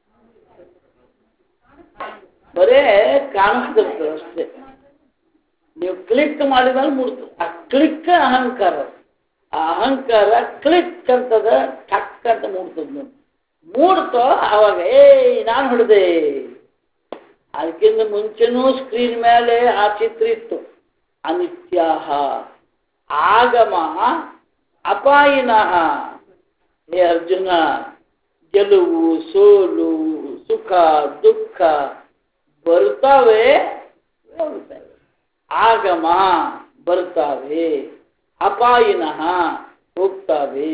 ಬರೇ ಕಾಣಿಸ್ತಿರ್ತದೆ ಅಷ್ಟೇ. ನೀವು ಕ್ಲಿಕ್ ಮಾಡಿದಾಗ ಮೂಡ್ತದೆ. ಆ ಕ್ಲಿಕ್ ಅಹಂಕಾರ. ಆ ಅಹಂಕಾರ ಕ್ಲಿಕ್ ಅಂತದ, ಟಕ್ ಅಂತ ಮೂಡ್ತದೆ. ನೋಡಿ ಮೂಡ್ತೋ ಅವಾಗ ನಾನು ಹೊಡೆದೆ. ಅದಕ್ಕಿಂತ ಮುಂಚೆನೂ ಸ್ಕ್ರೀನ್ ಮೇಲೆ ಆ ಚಿತ್ರ ಇತ್ತು. ಅನಿತ್ಯಾಹ ಆಗಮ ಅಪಾಯಿನಃ. ಹೇ ಅರ್ಜುನ, ಗೆಲುವು ಸೋಲು ಸುಖ ದುಃಖ ಬರ್ತಾವೆ, ಆಗಮ ಬರ್ತಾವೆ, ಅಪಾಯಿನಃ ಹೋಗ್ತಾವೆ.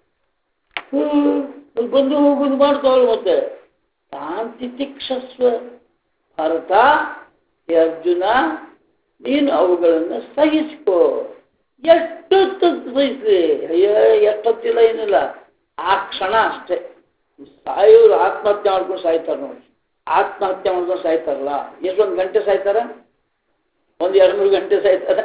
ಬಂದು ಹೋಗುದು ಮಾಡ್ತಾವಲ್ಲ. ಮತ್ತೆ ಶಾಂತಿ ತಿಕ್ಷಸ್ವ ಭಾರತ. ಹೇ ಅರ್ಜುನ, ನೀನು ಅವುಗಳನ್ನು ಸಹಿಸ್ಕೋ. ಎಷ್ಟೊತ್ತು ಸಹಿಸಿ? ಎಷ್ಟೊತ್ತಿಲ್ಲ, ಏನಿಲ್ಲ, ಆ ಕ್ಷಣ ಅಷ್ಟೇ. ಸಾಯೋರು ಆತ್ಮಹತ್ಯೆ ಮಾಡ್ಕೊಂಡು ಸಾಯ್ತಾರೆ ನೋಡಿ. ಆತ್ಮಹತ್ಯೆ ಮಾಡ್ಕೊಂಡು ಸಾಯ್ತಾರಲ್ಲ, ಎಷ್ಟೊಂದು ಗಂಟೆ ಸಾಯ್ತಾರ? 1-2-3 ಗಂಟೆ ಸಾಯ್ತಾರೆ.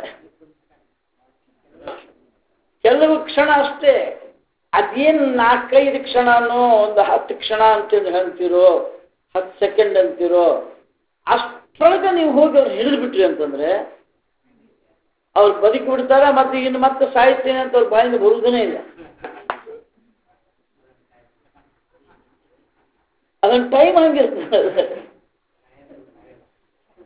ಕೆಲವು ಕ್ಷಣ ಅಷ್ಟೇ. ಅದೇನು 4-5 ಕ್ಷಣನೋ, ಒಂದು 10 ಕ್ಷಣ ಅಂತೇಳಿ ಹೇಳ್ತಿರೋ, 10 ಸೆಕೆಂಡ್ ಅಂತಿರೋ, ಅಷ್ಟೊಳಗೆ ನೀವು ಹೋಗಿ ಅವ್ರು ಹಿಡಿದು ಬಿಟ್ರಿ ಅಂತಂದ್ರೆ ಅವ್ರು ಬದುಕಿ ಬಿಡ್ತಾರ. ಮತ್ತೆ ಸಾಯ್ತೇನೆ ಅಂತ ಅವ್ರ ಬಾಯಿಂದ ಬರುವುದೇ ಇಲ್ಲ. ಅದೊಂದು ಟೈಮ್ ಹಂಗಿರ್ತದೆ.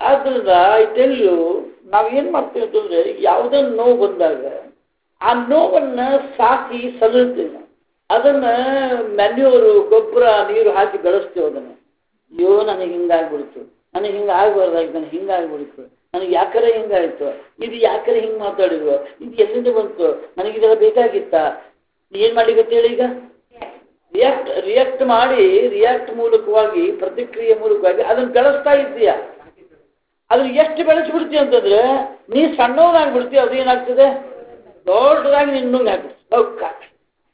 ಆದ್ರಿಂದ ಇದೆಲ್ಲೂ ನಾವೇನ್ ಮಾಡ್ತೀವಿ ಅಂತಂದ್ರೆ ಯಾವುದನ್ನ ನೋವು ಬಂದಾಗ ಆ ನೋವನ್ನ ಸಾಕಿ ಸಲುತ್ತೇವೆ, ಅದನ್ನ ಮ್ಯಾನ್ಯೂರು ಗೊಬ್ಬರ ನೀರು ಹಾಕಿ ಬೆಳೆಸ್ತೇವೆ. ಅದನ್ನ ಅಯ್ಯೋ ನನಗೆ ಹಿಂಗಾಗ್ಬಿಡ್ತು, ನನಗೆ ಹಿಂಗೆ ಆಗ್ಬಾರ್ದಾಗಿತ್ತು, ನನಗೆ ಹಿಂಗಾಗ್ಬಿಡ್ತು, ನನಗೆ ಯಾಕರೆ ಹಿಂಗಾಯ್ತು, ಇದು ಯಾಕರೆ ಹಿಂಗೆ ಮಾತಾಡಿದ್ರು, ಇದು ಎಲ್ಲಿಂದ ಬಂತು, ನನಗಿದೆಲ್ಲ ಬೇಕಾಗಿತ್ತ, ಏನ್ ಮಾಡಿಗತ್ತೆ ಹೇಳಿ? ಈಗ ರಿಯಾಕ್ಟ್ ಮಾಡಿ ರಿಯಾಕ್ಟ್ ಮೂಲಕವಾಗಿ ಪ್ರತಿಕ್ರಿಯೆ ಮೂಲಕವಾಗಿ ಅದನ್ನ ಬೆಳೆಸ್ತಾ ಇದ್ದೀಯಾ. ಅದ್ರ ಎಷ್ಟು ಬೆಳೆಸ್ಬಿಡ್ತೀವಿ ಅಂತಂದ್ರೆ ನೀ ಸಣ್ಣವನಾಗ್ಬಿಡ್ತೀವಿ, ಅದು ಏನಾಗ್ತದೆ ದೊಡ್ಡದಾಗಿ ನಿನ್ನ ಹಾಕ್ಬಿಡ್ತೀವಿ.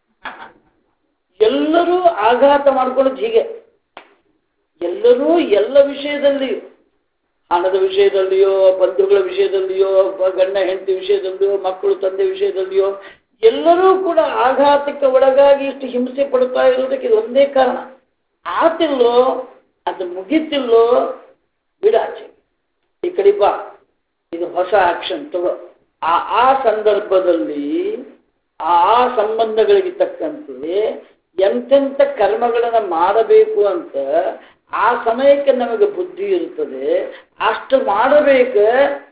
ಎಲ್ಲರೂ ಆಘಾತ ಮಾಡ್ಕೊಳ್ಳೋದು ಹೀಗೆ. ಎಲ್ಲರೂ ಎಲ್ಲ ವಿಷಯದಲ್ಲಿಯೂ, ಹಣದ ವಿಷಯದಲ್ಲಿಯೋ, ಬಂಧುಗಳ ವಿಷಯದಲ್ಲಿಯೋ, ಗಂಡ ಹೆಂಡತಿ ವಿಷಯದಲ್ಲಿಯೋ, ಮಕ್ಕಳು ತಂದೆ ವಿಷಯದಲ್ಲಿಯೋ, ಎಲ್ಲರೂ ಕೂಡ ಆಘಾತಕ್ಕೆ ಒಳಗಾಗಿ ಇಷ್ಟು ಹಿಂಸೆ ಪಡ್ತಾ ಇರೋದಕ್ಕೆ ಇದು ಒಂದೇ ಕಾರಣ. ಆತಿಲ್ಲೋ, ಅದು ಮುಗಿತಿಲ್ಲೋ, ಬಿಡಾಚೆ ಈ ಕಡೆ ಬಾ, ಇದು ಹೊಸ ಆಕ್ಷನ್ ತಗೋ. ಆ ಸಂದರ್ಭದಲ್ಲಿ ಆ ಸಂಬಂಧಗಳಿಗೆ ತಕ್ಕಂತೆ ಎಂತೆಂಥ ಕರ್ಮಗಳನ್ನು ಮಾಡಬೇಕು ಅಂತ ಆ ಸಮಯಕ್ಕೆ ನಮಗೆ ಬುದ್ಧಿ ಇರ್ತದೆ, ಅಷ್ಟು ಮಾಡಬೇಕು.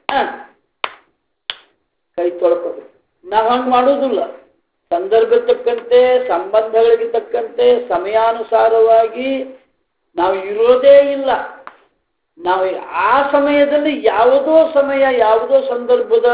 ಕೈ ತೊಳ್ಕೋಬೇಕು. ನಾವು ಹಂಗೆ ಮಾಡೋದಿಲ್ಲ. ಸಂದರ್ಭ ತಕ್ಕಂತೆ, ಸಂಬಂಧಗಳಿಗೆ ತಕ್ಕಂತೆ, ಸಮಯಾನುಸಾರವಾಗಿ ನಾವು ಇರೋದೇ ಇಲ್ಲ. ನಾವು ಆ ಸಮಯದಲ್ಲಿ ಯಾವುದೋ ಸಮಯ, ಯಾವುದೋ ಸಂದರ್ಭದ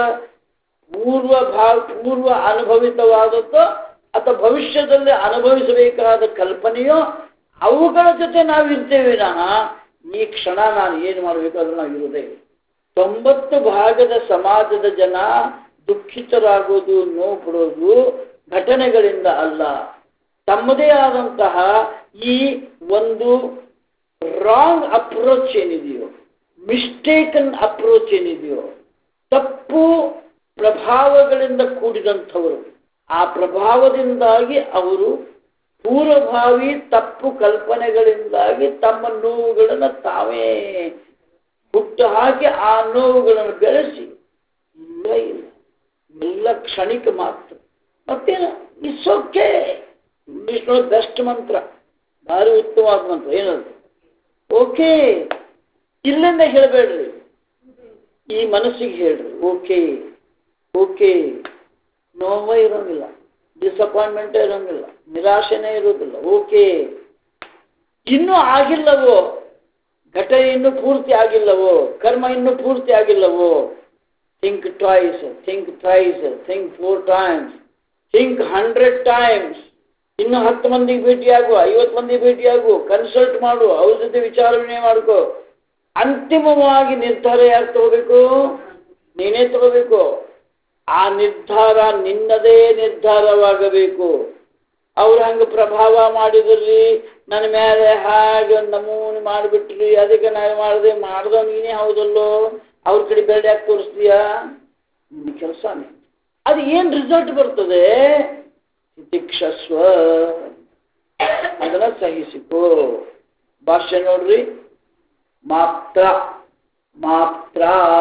ಪೂರ್ವ ಅನುಭವಿತವಾದದ್ದೋ ಅಥವಾ ಭವಿಷ್ಯದಲ್ಲಿ ಅನುಭವಿಸಬೇಕಾದ ಕಲ್ಪನೆಯೋ ಅವುಗಳ ಜೊತೆ ನಾವು ಇರ್ತೇವೆ ವಿನಃ ಈ ಕ್ಷಣ ನಾನು ಏನು ಮಾಡಬೇಕು ಅದನ್ನು ನಾವು ಇರೋದೇ ಇಲ್ಲ. 90% ಸಮಾಜದ ಜನ ದುಃಖಿತರಾಗೋದು, ನೋವು ಪಡೋದು ಘಟನೆಗಳಿಂದ ಅಲ್ಲ, ತಮ್ಮದೇ ಆದಂತಹ ಈ ಒಂದು ರಾಂಗ್ ಅಪ್ರೋಚ್ ಏನಿದೆಯೋ, ಮಿಸ್ಟೇಕನ್ ಅಪ್ರೋಚ್ ಏನಿದೆಯೋ, ತಪ್ಪು ಪ್ರಭಾವಗಳಿಂದ ಕೂಡಿದಂಥವರು. ಆ ಪ್ರಭಾವದಿಂದಾಗಿ ಅವರು ಪೂರ್ವಭಾವಿ ತಪ್ಪು ಕಲ್ಪನೆಗಳಿಂದಾಗಿ ತಮ್ಮ ನೋವುಗಳನ್ನು ತಾವೇ ಹುಟ್ಟು ಹಾಕಿ ಆ ನೋವುಗಳನ್ನು ಬೆಳೆಸಿ ಇಲ್ಲ ಎಲ್ಲ ಕ್ಷಣಿಕ ಮಾತ್ರ. ಮತ್ತೇನು ಇಟ್ಸ್ ಓಕೆ. ಇಂಗ್ಲಿಷ್ನೊಳಗೆ ಬೆಸ್ಟ್ ಮಂತ್ರ, ಭಾರಿ ಉತ್ತಮವಾದ ಮಂತ್ರ ಏನದು? ಓಕೆ. ಇಲ್ಲಿಂದ ಹೇಳಬೇಡ್ರಿ, ಈ ಮನಸ್ಸಿಗೆ ಹೇಳ್ರಿ ಓಕೆ. ಓಕೆ, ನೋವೇ ಇರೋಂಗಿಲ್ಲ, ಡಿಸಪಾಯಿಂಟ್ಮೆಂಟೇ ಇರೋಂಗಿಲ್ಲ, ನಿರಾಶೆನೇ ಇರೋದಿಲ್ಲ. ಓಕೆ. ಇನ್ನೂ ಆಗಿಲ್ಲವೋ, ಘಟನೆ ಇನ್ನೂ ಪೂರ್ತಿ ಆಗಿಲ್ಲವೋ, ಕರ್ಮ ಇನ್ನೂ ಪೂರ್ತಿ ಆಗಿಲ್ಲವೋ, think twice, think thrice, think 4 times, think 100 times. ಇನ್ನು 10 ಮಂದಿಗೆ ಭೇಟಿಯಾಗು, 50 ಮಂದಿಗೆ ಭೇಟಿಯಾಗು, ಕನ್ಸಲ್ಟ್ ಮಾಡು, ಅವ್ರ ಜೊತೆ ವಿಚಾರ ವಿನಿಮಯ ಮಾಡ್ಕೋ. ಅಂತಿಮವಾಗಿ ನಿರ್ಧಾರ ಯಾರು ತಗೋಬೇಕು? ನೀನೇ ತಗೋಬೇಕು. ಆ ನಿರ್ಧಾರ ನಿನ್ನದೇ ನಿರ್ಧಾರವಾಗಬೇಕು. ಅವ್ರು ಹಂಗೆ ಪ್ರಭಾವ ಮಾಡಿದ್ರಿ, ನನ್ನ ಮೇಲೆ ಹಾಗೆ ನಮೂನೆ ಮಾಡಿಬಿಟ್ರಿ, ಅದಕ್ಕೆ ನಾನು ಮಾಡ್ದೋ ನೀನೇ ಹೌದಲ್ಲೋ, ಅವ್ರ ಕಡೆ ಬೆರಳು ಯಾಕೆ ತೋರಿಸ್ತೀಯಾ? ನಿನ್ನ ಕೆಲಸನೇ. ಅದು ಏನು ರಿಸಲ್ಟ್ ಬರ್ತದೆ? ತಿತಿಕ್ಷಸ್ವ, ಅದನ್ನ ಸಹಿಸಿಕೋ. ಭಾಷ್ಯ ನೋಡ್ರಿ. ಮಾತ್ರ ಮಾತ್ರ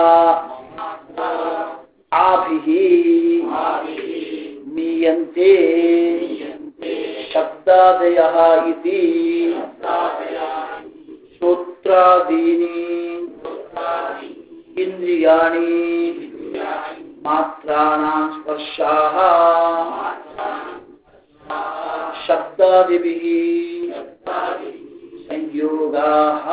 ಆಭಿಹಿ ಮೀಯಂತೆ ಶಬ್ದಾದಯಃ ಇತಿ ಶ್ರೋತ್ರಾದೀನಿ ಇಂದ್ರಿಯಾಣಿ ಮಾತ್ರಾಣಾಂ ಸ್ಪರ್ಶಾಃ ಶಬ್ದಾದಿಭಿಃ ಸಂಯೋಗಾಃ.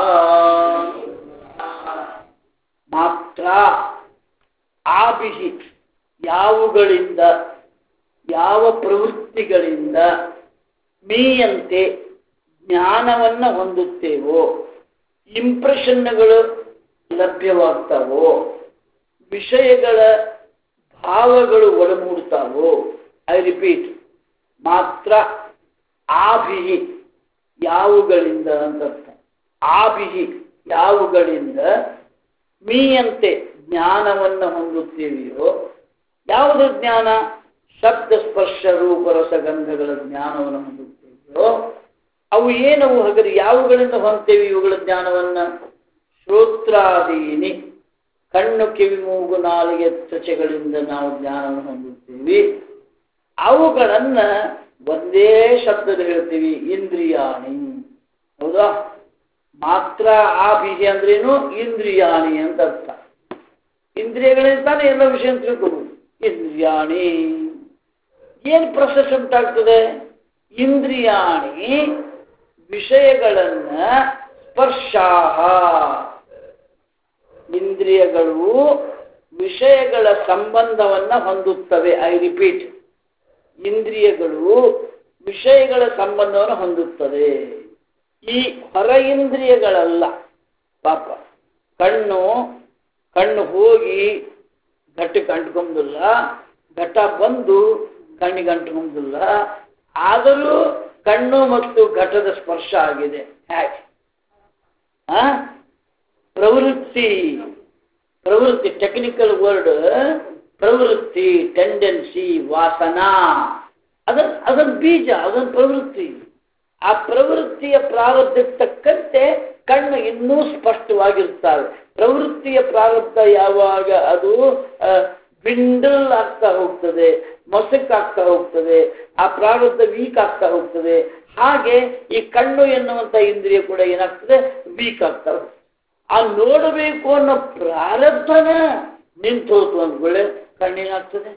ಮಾತ್ರ ಆಭಿಹಿ, ಯಾವುಗಳಿಂದ, ಯಾವ ಪ್ರವೃತ್ತಿಗಳಿಂದ, ಮೀಯಂತೆ ಜ್ಞಾನವನ್ನು ಹೊಂದುತ್ತೇವೋ, ಇಂಪ್ರೆಷನ್ಗಳು ಲಭ್ಯವಾಗ್ತಾವೋ, ವಿಷಯಗಳ ಭಾವಗಳು ಒಳಮೂಡ್ತಾವೋ. ಐ ರಿಪೀಟ್, ಮಾತ್ರ ಆಭಿಹಿ, ಯಾವುಗಳಿಂದ ಅಂತ ಅರ್ಥ. ಆಭಿಹಿ, ಯಾವುಗಳಿಂದ, ಮೀಯಂತೆ ಜ್ಞಾನವನ್ನು ಹೊಂದುತ್ತೇವೆಯೋ. ಯಾವುದ ಜ್ಞಾನ? ಶಬ್ದ ಸ್ಪರ್ಶ ರೂಪ ರಸಗಂಧಗಳ ಜ್ಞಾನವನ್ನು ಹೊಂದುತ್ತೇವೆಯೋ ಅವು ಏನವು? ಹಾಗಾದ್ರೆ ಯಾವುಗಳಿಂದ ಹೊಂದ್ತೇವೆ ಇವುಗಳ ಜ್ಞಾನವನ್ನ? ಶ್ರೋತ್ರಾದೀನಿ, ಕಣ್ಣು ಕಿವಿ ಮೂಗು ನಾಲಿಗೆ ತ್ವಚೆಗಳಿಂದ ನಾವು ಜ್ಞಾನವನ್ನು ಹೊಂದುತ್ತೇವೆ. ಅವುಗಳನ್ನ ಒಂದೇ ಶಬ್ದದಲ್ಲಿ ಹೇಳ್ತೀವಿ, ಇಂದ್ರಿಯಾಣಿ. ಹೌದಾ? ಮಾತ್ರ ಆಭಿಹಿ ಅಂದ್ರೇನು ಇಂದ್ರಿಯಾಣಿ ಅಂತ ಅರ್ಥ. ಇಂದ್ರಿಯಗಳಿಂದಾನೆ ಎಲ್ಲ ವಿಷಯ ತಿಳ್ಕೋಬಹುದು. ಇಂದ್ರಿಯಾಣಿ ಏನು ಪ್ರೊಸೆಸ್ ಉಂಟಾಗ್ತದೆ? ಇಂದ್ರಿಯಾಣಿ ವಿಷಯಗಳನ್ನ ಸ್ಪರ್ಶಾಹ, ಇಂದ್ರಿಯಗಳು ವಿಷಯಗಳ ಸಂಬಂಧವನ್ನ ಹೊಂದುತ್ತವೆ. ಐ ರಿಪೀಟ್, ಇಂದ್ರಿಯಗಳು ವಿಷಯಗಳ ಸಂಬಂಧವನ್ನು ಹೊಂದುತ್ತದೆ. ಈ ಹೊರ ಇಂದ್ರಿಯಗಳಲ್ಲ. ಪಾಪ ಕಣ್ಣು ಹೋಗಿ ಘಟ್ಟಕ್ಕೆ ಅಂಟ್ಕೊಂಬುದಿಲ್ಲ, ಘಟ ಬಂದು ಕಣ್ಣಿಗೆ ಅಂಟ್ಕೊಂಬುದಿಲ್ಲ. ಆದರೂ ಕಣ್ಣು ಮತ್ತು ಘಟದ ಸ್ಪರ್ಶ ಆಗಿದೆ. ಹೇಗೆ? ಪ್ರವೃತ್ತಿ ಟೆಕ್ನಿಕಲ್ ವರ್ಡ್. ಪ್ರವೃತ್ತಿ, ಟೆಂಡೆನ್ಸಿ, ವಾಸನಾ, ಅದರ ಬೀಜ, ಅದರ ಪ್ರವೃತ್ತಿ. ಆ ಪ್ರವೃತ್ತಿಯ ಪ್ರಾರಬ್ಧಕ್ಕೆ ತಕ್ಕಂತೆ ಕಣ್ಣು ಇನ್ನೂ ಸ್ಪಷ್ಟವಾಗಿರ್ತಾವೆ. ಪ್ರವೃತ್ತಿಯ ಪ್ರಾರಬ್ಧ ಯಾವಾಗ ಅದು ಬಿಂಡಲ್ ಆಗ್ತಾ ಹೋಗ್ತದೆ, ಮೊಸಕಾಗ್ತಾ ಹೋಗ್ತದೆ, ಆ ಪ್ರಾರಬ್ಧ ವೀಕ್ ಆಗ್ತಾ ಹೋಗ್ತದೆ. ಹಾಗೆ ಈ ಕಣ್ಣು ಎನ್ನುವಂಥ ಇಂದ್ರಿಯ ಕೂಡ ಏನಾಗ್ತದೆ? ವೀಕ್ ಆಗ್ತಾ ಹೋಗ್ತದೆ. ಆ ನೋಡಬೇಕು ಅನ್ನೋ ಪ್ರಾರಬ್ಧನ ನಿಂತು ಹೋತು ಅಂದ್ಕೊಳ್ಳೆ, ಕಣ್ಣೇನಾಗ್ತದೆ?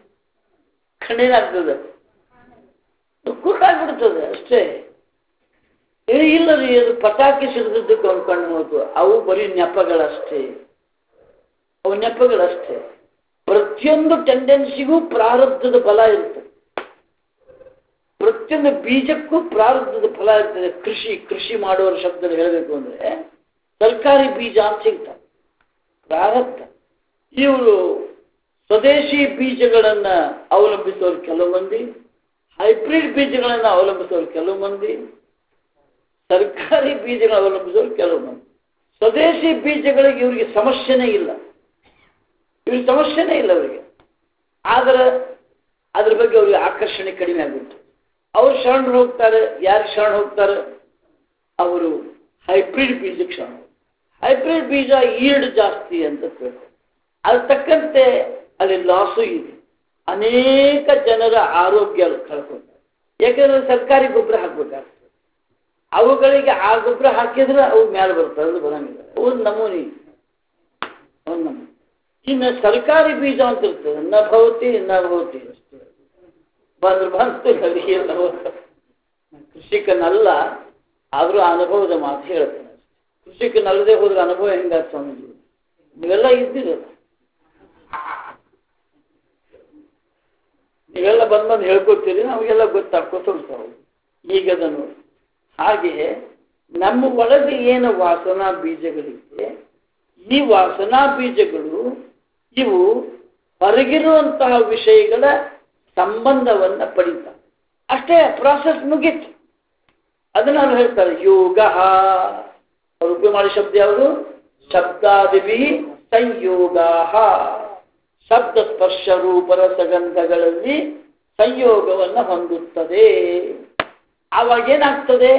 ಕುರುಡಾಗ್ಬಿಡ್ತದೆ ಅಷ್ಟೇ. ಇಲ್ಲ ರೀ, ಅದು ಪಟಾಕಿ ಸಿಡಿದದ್ದಕ್ಕೆ ಅವ್ನು ಕಣ್ಣು ಹೋತು. ಅವು ಬರೀ ನೆಪಗಳಷ್ಟೇ, ಅವು ನೆಪಗಳಷ್ಟೇ. ಪ್ರತಿಯೊಂದು ಟೆಂಡೆನ್ಸಿಗೂ ಪ್ರಾರಬ್ಧದ ಬಲ ಇರ್ತದೆ. ಪ್ರತಿಯೊಂದು ಬೀಜಕ್ಕೂ ಪ್ರಾರಬ್ಧದ ಫಲ ಇರ್ತದೆ. ಕೃಷಿ ಮಾಡುವವರ ಶಬ್ದದಲ್ಲಿ ಹೇಳಬೇಕು ಅಂದ್ರೆ ಸರ್ಕಾರಿ ಬೀಜ ಅಂತ ಸಿಗ್ತಾರೆ, ಪ್ರಾರಬ್ಧ. ಇವರು ಸ್ವದೇಶಿ ಬೀಜಗಳನ್ನ ಅವಲಂಬಿಸೋರು ಕೆಲವು ಮಂದಿ, ಹೈಬ್ರಿಡ್ ಬೀಜಗಳನ್ನ ಅವಲಂಬಿಸೋರು ಕೆಲವು ಮಂದಿ, ಸರ್ಕಾರಿ ಬೀಜಗಳನ್ನ ಅವಲಂಬಿಸೋರು ಕೆಲವು ಮಂದಿ. ಸ್ವದೇಶಿ ಬೀಜಗಳಿಗೆ ಇವರಿಗೆ ಸಮಸ್ಯೆನೇ ಇಲ್ಲ, ಅವರಿಗೆ. ಆದರೆ ಅದ್ರ ಬಗ್ಗೆ ಅವ್ರಿಗೆ ಆಕರ್ಷಣೆ ಕಡಿಮೆ ಆಗ್ಬಿಟ್ಟು ಅವ್ರು ಶರಣರು ಹೋಗ್ತಾರೆ. ಯಾರು ಶರಣ ಹೋಗ್ತಾರೆ? ಅವರು ಹೈಬ್ರಿಡ್ ಬೀಜಕ್ಕೆ ಶರಣ. ಹೈಬ್ರಿಡ್ ಬೀಜ ಈಲ್ಡ್ ಜಾಸ್ತಿ ಅಂತ ತಿಳ್ಕೊ. ಅದ್ರ ತಕ್ಕಂತೆ ಅಲ್ಲಿ ಲಾಸು ಇದೆ. ಅನೇಕ ಜನರ ಆರೋಗ್ಯ ಕಳ್ಕೊತಾರೆ. ಯಾಕಂದ್ರೆ ಸರ್ಕಾರಿ ಗೊಬ್ಬರ ಹಾಕ್ಬೇಕಾಗ್ತದೆ. ಅವುಗಳಿಗೆ ಆ ಗೊಬ್ಬರ ಹಾಕಿದ್ರೆ ಅವು ಮೇಲೆ ಬರ್ತದೆ, ಅದು ಬರಂಗಿಲ್ಲ. ಒಂದು ನಮೂನಿ. ಇನ್ನು ಸರ್ಕಾರಿ ಬೀಜ ಅಂತ ಇರ್ತದೆ, ನ ಭವತಿ ಅಷ್ಟೇ. ಬಂತು ಕೃಷಿಕನಲ್ಲ, ಆದರೂ ಅನುಭವದ ಮಾತು ಹೇಳ್ತೇನೆ. ಕೃಷಿಕನಲ್ಲದೆ ಹೋದ್ರೆ ಅನುಭವ ಹೆಂಗಾಗ್ತದೆ ಸ್ವಾಮೀಜಿ? ನೀವೆಲ್ಲ ಇದ್ದಿರಲ್ಲ, ನೀವೆಲ್ಲ ಬಂದು ಹೇಳ್ಕೊತೀರಿ, ನಮಗೆಲ್ಲ ಗೊತ್ತಾಗ್ಕೊತಾವೆ ಈಗದನ್ನು. ಹಾಗೆಯೇ ನಮ್ಮ ಒಳಗೆ ಏನು ವಾಸನಾ ಬೀಜಗಳಿವೆ, ಈ ವಾಸನಾ ಬೀಜಗಳು ಇವು ಹೊರಗಿರುವಂತಹ ವಿಷಯಗಳ ಸಂಬಂಧವನ್ನು ಪಡೀತಾರೆ. ಅಷ್ಟೇ, ಪ್ರಾಸೆಸ್ ಮುಗೀತು. ಅದನ್ನ ಅವ್ರು ಹೇಳ್ತಾರೆ ಯೋಗ. ಅವ್ರು ಉಪಯೋಗ ಮಾಡಿ ಶಬ್ದ ಯಾವುದು? ಶಬ್ದಾದಿಭಿ ಸಂಯೋಗ. ಶಬ್ದ ಸ್ಪರ್ಶ ರೂಪರ ಸಗಂಧಗಳಲ್ಲಿ ಸಂಯೋಗವನ್ನು ಹೊಂದುತ್ತದೆ. ಆವಾಗ ಏನಾಗ್ತದೆ?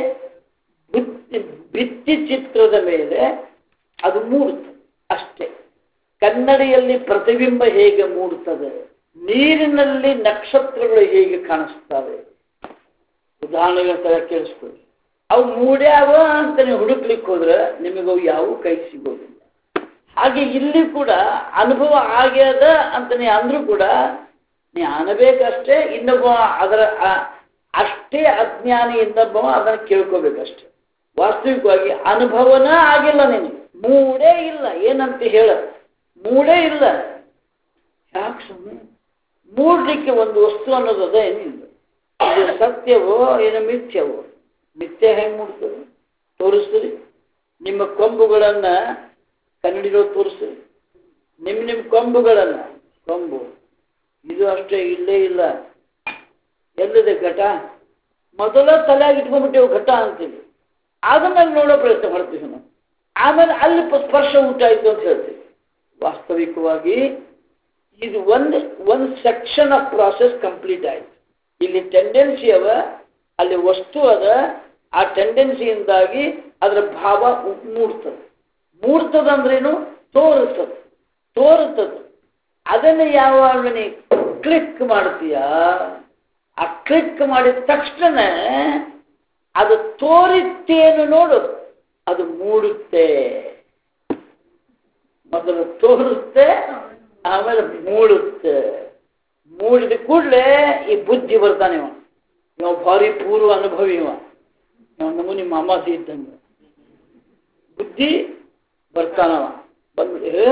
ಭಿತ್ತಿ ಚಿತ್ರದ ಮೇಲೆ ಅದು ಮೂಡುತ್ತದೆ ಅಷ್ಟೇ. ಕನ್ನಡಿಯಲ್ಲಿ ಪ್ರತಿಬಿಂಬ ಹೇಗೆ ಮೂಡುತ್ತದೆ, ನೀರಿನಲ್ಲಿ ನಕ್ಷತ್ರಗಳು ಹೇಗೆ ಕಾಣಿಸ್ತವೆ, ಉದಾಹರಣೆಗಳ ತರ ಕೇಳಿಸ್ಕೊಳ್ಳಿ. ಅವು ಮೂಡ್ಯಾವ ಅಂತ ನೀವು ಹುಡುಕ್ಲಿಕ್ಕೆ ಹೋದ್ರೆ ನಿಮಗವು ಯಾವ ಕೈ ಸಿಗೋದಿಲ್ಲ. ಹಾಗೆ ಇಲ್ಲಿ ಕೂಡ ಅನುಭವ ಆಗ್ಯದ ಅಂತ ನೀ ಅಂದ್ರೂ ಕೂಡ ನೀ ಅನ್ಬೇಕಷ್ಟೇ. ಇನ್ನೊಬ್ಬ ಅದರ ಅಷ್ಟೇ ಅಜ್ಞಾನಿ ಇನ್ನೊಬ್ಬ ಅದನ್ನು ಕೇಳ್ಕೋಬೇಕಷ್ಟೆ. ವಾಸ್ತವಿಕವಾಗಿ ಅನುಭವನ ಆಗಿಲ್ಲ, ನಿನಗೆ ಮೂಡೇ ಇಲ್ಲ. ಏನಂತ ಹೇಳ, ಮೂಡೇ ಇಲ್ಲ. ಯಾಕೆ ಸುಮ್ಮನೆ ಮೂಡ್ಲಿಕ್ಕೆ ಒಂದು ವಸ್ತು ಅನ್ನೋದದ ಏನಿಲ್ಲ. ಇದು ಸತ್ಯವೋ ಏನು ಮಿಥ್ಯವೋ? ಮಿಥ್ಯ ಹೆಂಗೆ ಮೂಡ್ತದೆ? ತೋರಿಸ್ತೀರಿ. ನಿಮ್ಮ ಕೊಂಬುಗಳನ್ನ ಕನ್ನಡಿಗಳು ತೋರಿಸ್ತೀರಿ. ನಿಮ್ಮ ಕೊಂಬುಗಳನ್ನ, ಕೊಂಬು ಇದು ಅಷ್ಟೇ, ಇಲ್ಲೇ ಇಲ್ಲ. ಎಲ್ಲಿದೆ ಘಟ? ಮೊದಲ ತಲೆಯಾಗಿ ಇಟ್ಕೊಂಡ್ಬಿಟ್ಟೇವು ಘಟ ಅಂತೀವಿ. ಅದನ್ನ ನೋಡೋ ಪ್ರಯತ್ನ ಮಾಡ್ತೀವಿ ನಾವು. ಆಮೇಲೆ ಅಲ್ಲಿ ಸ್ಪರ್ಶ ಉಂಟಾಯಿತು ಅಂತ ಹೇಳ್ತೀವಿ. ವಾಸ್ತವಿಕವಾಗಿ ಇದು ಒಂದು ಸೆಕ್ಷನ್ ಆಫ್ ಪ್ರಾಸೆಸ್ ಕಂಪ್ಲೀಟ್ ಆಯಿತು. ಇಲ್ಲಿ ಟೆಂಡೆನ್ಸಿ ಅವ, ಅಲ್ಲಿ ವಸ್ತು ಅದ. ಆ ಟೆಂಡೆನ್ಸಿಯಿಂದಾಗಿ ಅದರ ಭಾವ ಮೂಡ್ತದಂದ್ರೇನು? ತೋರುತ್ತದೆ. ಅದನ್ನು ಯಾವಾಗ ನೀ ಕ್ಲಿಕ್ ಮಾಡ್ತೀಯಾ, ಆ ಕ್ಲಿಕ್ ಮಾಡಿದ ತಕ್ಷಣ ಅದು ತೋರಿತ್ತೇನು ನೋಡು. ಅದು ಮೂಡುತ್ತೆ. ಮೊದಲು ತೋರುತ್ತೆ, ಆಮೇಲೆ ಮೂಡುತ್ತೆ. ಮೂಡಿದ ಕೂಡಲೇ ಈ ಬುದ್ಧಿ ಬರ್ತಾನೆ. ಇವ ಭಾರಿ ಪೂರ್ವ ಅನುಭವಿ. ಇವ ನಮೂನಿ ಮಾಮಾಸಿ ಇದ್ದಂಗೆ ಬುದ್ಧಿ ಬರ್ತಾನವ. ಬಂದ್ಬಿಟ್ಟು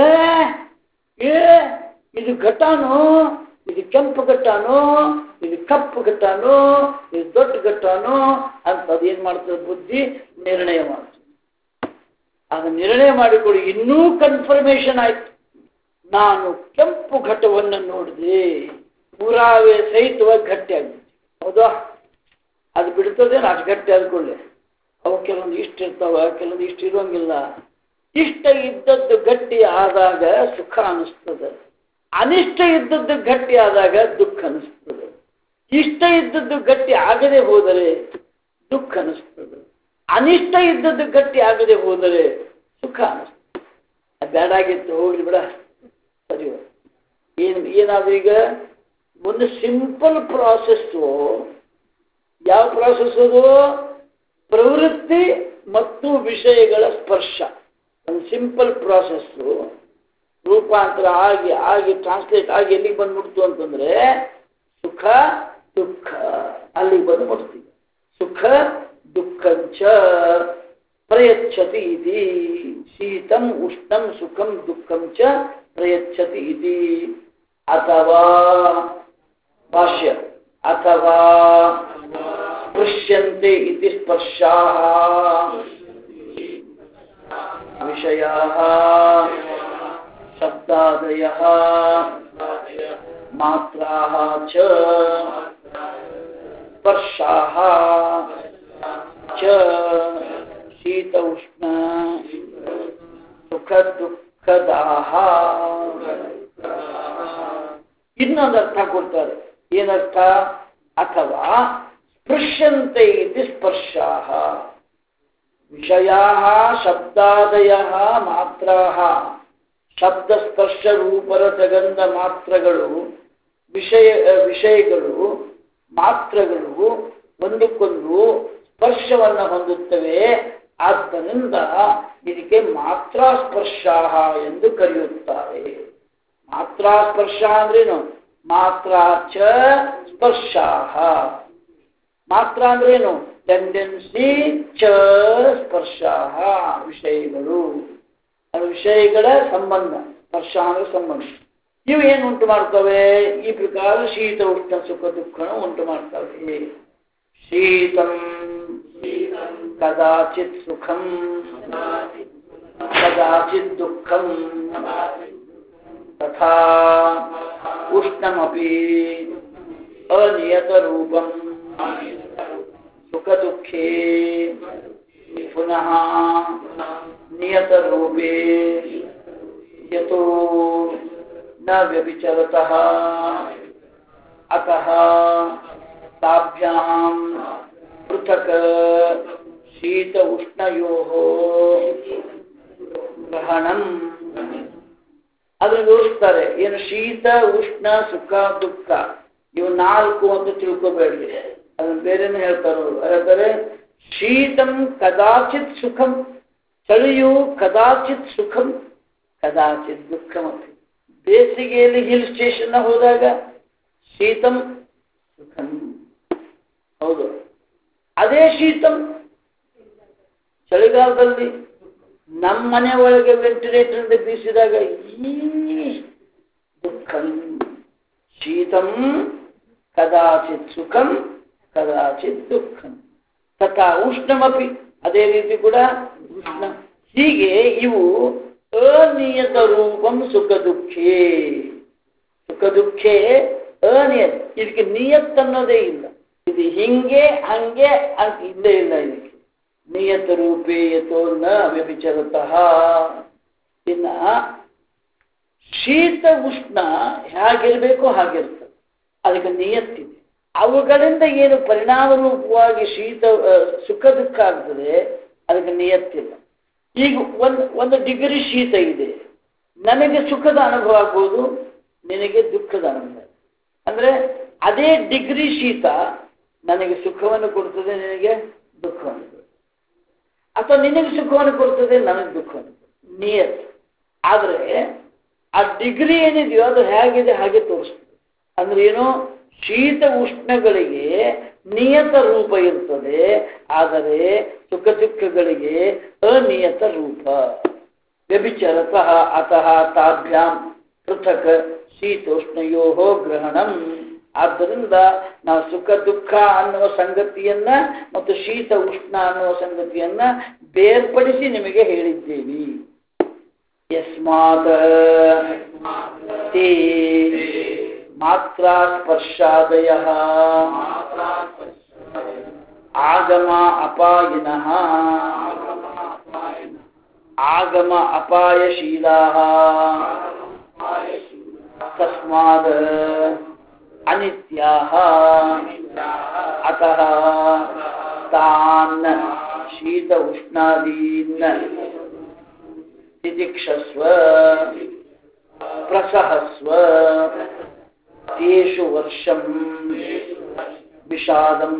ಇದು ಘಟಾನು, ಇದು ಕೆಂಪು ಘಟ್ಟಾನು, ಇದು ಕಪ್ಪು ಘಟ್ಟಾನು, ಇದು ದೊಡ್ಡ ಘಟ್ಟಾನು ಅಂತ ಅದೇನ್ ಮಾಡ್ತದೆ ಬುದ್ಧಿ ನಿರ್ಣಯ ಮಾಡ್ತದೆ. ಅದು ನಿರ್ಣಯ ಮಾಡಿಕೊಳ್ಳಿ. ಇನ್ನೂ ಕನ್ಫರ್ಮೇಶನ್ ಆಯ್ತು. ನಾನು ಕೆಂಪು ಘಟವನ್ನು ನೋಡಿದೆ, ಪುರಾವೆ ಸಹಿತವಾಗಿ ಗಟ್ಟಿ ಆಗ್ಬಿಟ್ಟು. ಹೌದಾ? ಅದು ಬಿಡ್ತದೆ ಅಷ್ಟು ಗಟ್ಟಿ ಆದ್ಕೊಳ್ಳಿ. ಅವು ಕೆಲವೊಂದು ಇಷ್ಟ ಇರ್ತಾವ, ಕೆಲವೊಂದು ಇಷ್ಟ ಇರೋಂಗಿಲ್ಲ. ಇಷ್ಟ ಇದ್ದದ್ದು ಗಟ್ಟಿ ಆದಾಗ ಸುಖ ಅನಿಸ್ತದೆ, ಅನಿಷ್ಟ ಇದ್ದದ್ದು ಗಟ್ಟಿ ಆದಾಗ ದುಃಖ ಅನಿಸ್ತದೆ. ಇಷ್ಟ ಇದ್ದದ್ದು ಗಟ್ಟಿ ಆಗದೆ ಹೋದರೆ ದುಃಖ ಅನಿಸ್ತದೆ, ಅನಿಷ್ಟ ಇದ್ದದ್ದು ಗಟ್ಟಿ ಆಗದೆ ಹೋದರೆ ಸುಖ ಅನಿಸ್ತದೆ. ಅದು ಬೇಡಾಗಿತ್ತು, ಹೋಗ್ಲಿ ಬಿಡ, ಸರಿ. ಏನಾದ್ರೂ ಈಗ ಒಂದು ಸಿಂಪಲ್ ಪ್ರಾಸೆಸ್ಸು. ಯಾವ ಪ್ರಾಸೆಸ್ ಅದು? ಪ್ರವೃತ್ತಿ ಮತ್ತು ವಿಷಯಗಳ ಸ್ಪರ್ಶ. ಒಂದು ಸಿಂಪಲ್ ಪ್ರಾಸೆಸ್ಸು ರೂಪಾಂತರ ಆಗಿ ಆಗಿ ಟ್ರಾನ್ಸ್ಲೇಟ್ ಆಗಿ ಎಲ್ಲಿಗೆ ಬಂದ್ಬಿಡ್ತು ಅಂತಂದ್ರೆ ಸುಖ ದುಃಖ ಅಲ್ಲಿಗೆ ಬಂದು ಮುಟ್ತೀವಿ. ಸುಖ ದುಃಖಂಚ ಪ್ರಯಚ್ಛತಿ ಇತಿ. ಶೀತಂ ಉಷ್ಣಂ ಸುಖಂ ದುಃಖಂ ಚ ಪ್ರಯಚ್ಛತಿ ಇತಿ. ಅಥವಾ ಭಾಷ್ಯ ಅಥವಾ ಸ್ಪೃಶ್ಯಂತೆ ಇತಿ ಸ್ಪರ್ಶಾಃ ವಿಷಯಾಃ ಶಬ್ದಾದಯಃ ಮಾತ್ರಾಃ ಚ ಸ್ಪರ್ಶಾಃ ಚ ಶೀತ ಉಷ್ಣ ಸುಖ ದುಃಖದಾಃ. ಇನ್ನೊಂದು ಅರ್ಥ ಕೊಡ್ತಾರೆ. ಏನರ್ಥ? ಅಥವಾ ಸ್ಪೃಶ್ಯಂತೆ ಇತಿ ಸ್ಪರ್ಶಾಃ ವಿಷಯಾಃ ಶಬ್ದಾದಯಃ ಮಾತ್ರಾಃ. ಶಬ್ದ ಸ್ಪರ್ಶ ರೂಪರಸಗಂಧ ಮಾತ್ರಗಳು, ವಿಷಯಗಳು ಮಾತ್ರಗಳು ಒಂದಕ್ಕೊಂದು ಸ್ಪರ್ಶವನ್ನು ಹೊಂದುತ್ತವೆ. ಆದ್ದರಿಂದ ಇದಕ್ಕೆ ಮಾತ್ರಾ ಸ್ಪರ್ಶಾಃ ಎಂದು ಕರೆಯುತ್ತಾರೆ. ಮಾತ್ರಾ ಸ್ಪರ್ಶ ಅಂದ್ರೇನು? ಮಾತ್ರಾ ಚ ಸ್ಪರ್ಶಾಃ. ಮಾತ್ರ ಅಂದ್ರೇನು? ಟೆಂಡೆನ್ಸಿ ಚ ಸ್ಪರ್ಶಾಃ ವಿಷಯಗಳು. ಅದು ವಿಷಯಗಳ ಸಂಬಂಧ. ಸ್ಪರ್ಶ ಅಂದ್ರೆ ಸಂಬಂಧ. ಇವು ಏನು ಉಂಟು ಮಾಡ್ತವೆ? ಈ ಪ್ರಕಾರ ಶೀತ ಉಷ್ಣ ಸುಖ ದುಃಖ ಉಂಟು ಮಾಡ್ತವೆ. ಶೀತಂ ಕದಾಚಿತ್ ಸುಖಂ ಕದಾಚಿತ್ ದುಃಖಂ ತಥಾ ಉಷ್ಣಮಪಿ ಅನಿಯತ ರೂಪಂ ಸುಖ ದುಃಖೇ ಪುನಃ ನಿಯತ ರೂಪೇ ಯತೋ ನ ವ್ಯಭಿಚರತಃ ಅತಃ ತಾಭ್ಯಾಂ ಪೃಥಕ್ ಶೀತ ಉಷ್ಣಯೋಃ ಗ್ರಹಣಂ. ಅದನ್ನು ವಿವರಿಸ್ತಾರೆ. ಏನು? ಶೀತ ಉಷ್ಣ ಸುಖ ದುಃಖ ಇವು ನಾಲ್ಕು ಅಂತ ತಿಳ್ಕೋಬೇಡ್ರಿ. ಅದನ್ನು ಬೇರೆನೇ ಹೇಳ್ತಾರೆ. ಶೀತಂ ಕದಾಚಿತ್ ಸುಖಂ, ಚಳಿಯು ಕದಾಚಿತ್ ಸುಖಂ ಕದಾಚಿತ್ ದುಃಖಂ. ಬೇಸಿಗೆಯಲ್ಲಿ ಹಿಲ್ ಸ್ಟೇಷನ್ ಹೋದಾಗ ಶೀತಂ ಸುಖಂ. ಹೌದು, ಅದೇ ಶೀತಂ ಚಳಿಗಾಲದಲ್ಲಿ ನಮ್ಮ ಮನೆ ಒಳಗೆ ವೆಂಟಿಲೇಟರ್ ಬೀಸಿದಾಗ ಈ ದುಃಖಂ. ಶೀತಂ ಕದಾಚಿತ್ ಸುಖಂ ಕದಾಚಿತ್ ದುಃಖಂ ತಥಾ ಉಷ್ಣಮಪಿ. ಅದೇ ರೀತಿ ಕೂಡ ಉಷ್ಣ. ಹೀಗೆ ಇವು ಅನಿಯತ ರೂಪಂ ಸುಖ ದುಃಖೇ. ಸುಖ ದುಃಖೇ ಅನಿಯತ. ಇದಕ್ಕೆ ನಿಯತ್ ಅನ್ನೋದೇ ಇಲ್ಲ. ಇದು ಹಿಂಗೆ ಹಂಗೆ ಅಂತ ಇಲ್ಲೇ ಇಲ್ಲ. ಇದಕ್ಕೆ ನಿಯತ ರೂಪೇ ಯತೋ ನ ವ್ಯಭಿಚರತಃ. ಇನ್ನ ಶೀತ ಉಷ್ಣ ಹೇಗಿರ್ಬೇಕೋ ಹಾಗಿರ್ತದೆ, ಅದಕ್ಕೆ ನಿಯತ್ತಿದೆ. ಅವುಗಳಿಂದ ಏನು ಪರಿಣಾಮ ರೂಪವಾಗಿ ಸುಖ ದುಃಖ ಆಗ್ತದೆ, ಅದಕ್ಕೆ ನಿಯತ್ತಿಲ್ಲ. ಈಗ ಒಂದು ಡಿಗ್ರಿ ಶೀತ ಇದೆ, ನನಗೆ ಸುಖದ ಅನುಭವ ಆಗ್ಬೋದು, ನಿನಗೆ ದುಃಖದ ಅನುಭವ. ಅಂದ್ರೆ ಅದೇ ಡಿಗ್ರಿ ಶೀತ ನನಗೆ ಸುಖವನ್ನು ಕೊಡ್ತದೆ, ನಿನಗೆ ದುಃಖವನ್ನು ಕೊಡ್ತದೆ. ಅಥವಾ ನಿನಗೆ ಸುಖವನ್ನು ಕೊಡ್ತದೆ, ನನಗೆ ದುಃಖವನ್ನು ಕೊಡ್ತದೆ, ನಿಯತ್. ಆದರೆ ಆ ಡಿಗ್ರಿ ಏನಿದೆಯೋ ಅದು ಹೇಗಿದೆ ಹಾಗೆ ತೋರಿಸ್ತದೆ. ಅಂದ್ರೆ ಏನು, ಶೀತ ಉಷ್ಣಗಳಿಗೆ ನಿಯತ ರೂಪ ಇರ್ತದೆ, ಆದರೆ ಸುಖ ದುಃಖಗಳಿಗೆ ಅನಿಯತ ರೂಪ. ವ್ಯಭಿಚರತಃ ಅತಃ ತಾಭ್ಯಾಂ ಪೃಥಕ್ ಶೀತೋಷ್ಣಯೋ ಗ್ರಹಣಂ. ಆದ್ದರಿಂದ ನಾವು ಸುಖ ದುಃಖ ಅನ್ನುವ ಸಂಗತಿಯನ್ನ ಮತ್ತು ಶೀತ ಉಷ್ಣ ಅನ್ನುವ ಸಂಗತಿಯನ್ನ ಬೇರ್ಪಡಿಸಿ ನಿಮಗೆ ಹೇಳಿದ್ದೇವೆ. ಯಸ್ಮಾತ್ ತೇ ಮಾತ್ರಾ ಸ್ಪರ್ಶಾದಯಃ ಆಗಮ ಅಪಾಯಿನಃ ಆಗಮ ಅಪಾಯಶೀಲಾಃ ತಸ್ಮಾದ್ ಅನಿತ್ಯಾಃ ಅತಃ ತಾನ್ ಶೀತ ಉಷ್ಣಾದೀನ್ ತಿತಿಕ್ಷಸ್ವ ಪ್ರಸಹಸ್ವ ತೇಷು ವರ್ಷಂ ವಿಷಾದಂ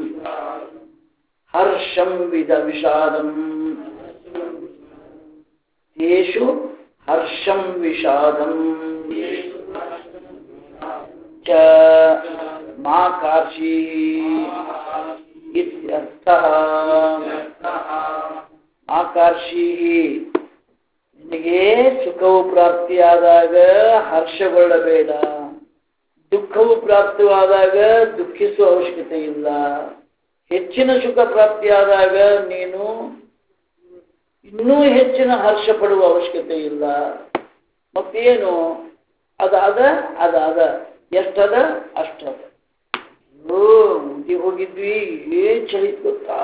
ಹರ್ಷಂ ವಿಷಾದಂ ತೇಷು ಹರ್ಷಂ ವಿಷಾದಂ ಚ ಮಾ ಕಾರ್ಷಿ ಇತ್ಯರ್ಥಃ. ಆಕರ್ಷಿ, ನಿನಗೆ ಸುಖವು ಪ್ರಾಪ್ತಿಯಾದಾಗ ಹರ್ಷಗೊಳ್ಳಬೇಡ, ದುಃಖವು ಪ್ರಾಪ್ತಿಯಾದಾಗ ದುಃಖಿಸುವ ಅವಶ್ಯಕತೆ ಇಲ್ಲ. ಹೆಚ್ಚಿನ ಸುಖ ಪ್ರಾಪ್ತಿಯಾದಾಗ ನೀನು ಇನ್ನೂ ಹೆಚ್ಚಿನ ಹರ್ಷ ಪಡುವ ಅವಶ್ಯಕತೆ ಇಲ್ಲ. ಮತ್ತೇನು ಅದ ಎಷ್ಟದ ಅಷ್ಟದ. ಉದ್ದಿ ಹೋಗಿದ್ವಿ, ಏನ್ ಚಳಿತ್ ಗೊತ್ತಾ,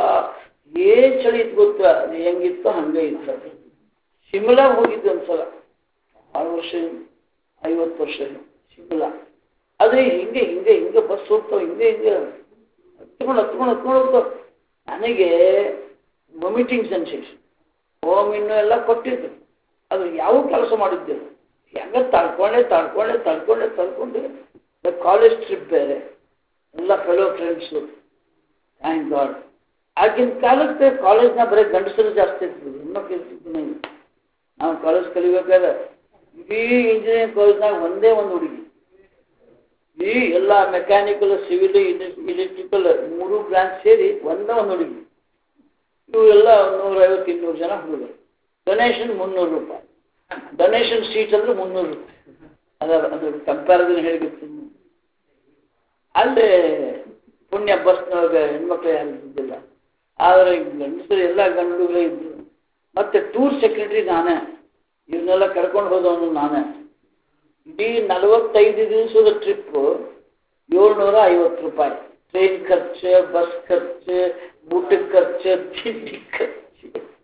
ಅದು ಹೆಂಗಿತ್ತು ಹಂಗೆ ಇರ್ತದೆ. ಶಿಮ್ಲಾ ಹೋಗಿದ್ವಿ ಒಂದ್ಸಲ, 6 ವರ್ಷ 50 ವರ್ಷ ಶಿಮ್ಲಾ. ಆದ್ರೆ ಹಿಂಗೆ ಬಸ್ ಹೋಗ್ತಾವ, ಹಿಂಗೆ ಹತ್ಕೊಂಡು ಹೋಗ್ತಾವ. ನನಗೆ ವಾಮಿಟಿಂಗ್ ಸೆನ್ಸೇಷನ್, ಇನ್ನೂ ಎಲ್ಲ ಕೊಟ್ಟಿದ್ದು. ಅದು ಯಾವ ಕೆಲಸ ಮಾಡಿದ್ದಿಲ್ಲ, ಹೆಂಗ ತಳ್ಕೊಂಡೆ. ಕಾಲೇಜ್ ಟ್ರಿಪ್ ಬೇರೆ, ಎಲ್ಲ ಫೆಲೋ ಫ್ರೆಂಡ್ಸು, ಥ್ಯಾಂಕ್ ಗಾಡ್. ಆಗಿನ ಕಾಲಕ್ಕೆ ಕಾಲೇಜ್ನ ಬರೀ ಗಂಡಸರು ಜಾಸ್ತಿ ಇರ್ತದೆ, ಹೆಣ್ಮಕ್ಳು ಇರ್ತಿದ್ದೀನಿ. ನಾವು ಕಾಲೇಜ್ ಕಲಿಬೇಕಾದ್ರೆ ಇಡೀ ಇಂಜಿನಿಯರಿಂಗ್ ಕಾಲೇಜ್ನಾಗ ಒಂದೇ ಒಂದು ಹುಡುಗಿ, ಈ ಎಲ್ಲ ಮೆಕ್ಯಾನಿಕಲ್, ಸಿವಿಲ್, ಎಲೆಕ್ಟ್ರಿಕಲ್ 3 ಬ್ರಾಂಚ್ ಸೇರಿ ಒಂದೇ ಒಂದು ಹುಡುಗಿ. ಇವೆಲ್ಲ 150-200 ಜನ ಹುಡುಗರು. ಡೊನೇಷನ್ 300 ರೂಪಾಯಿ, ಡೊನೇಷನ್ ಸೀಟ್ ಅಂದ್ರೆ 300 ರೂಪಾಯಿ. ಅದು ಕಂಪ್ಯಾರಿಸನ್ ಹೇಳಿರ್ತೀನಿ. ಅಲ್ಲೇ ಪುಣ್ಯ ಬಸ್ನೊಳಗೆ ಹೆಣ್ಮಕ್ಳು ಯಾರು ಇದ್ದಿದ್ದಿಲ್ಲ, ಆದರೆ ಗಂಡಸರು ಎಲ್ಲ ಗಂಡು ಹುಡುಗರೇ ಇದ್ರು. ಮತ್ತೆ ಟೂರ್ ಸೆಕ್ರೆಟರಿ ನಾನೇ, ಇವನ್ನೆಲ್ಲ ಕರ್ಕೊಂಡು ಹೋದವನು ನಾನೇ. ಇಡೀ 45 ದಿವಸದ ಟ್ರಿಪ್ಪು 750 ರೂಪಾಯಿ. ಟ್ರೈನ್ ಖರ್ಚು, ಬಸ್ ಖರ್ಚು, ಊಟಕ್ಕೆ ಖರ್ಚು, ತಿಂಡಿ ಖರ್ಚು.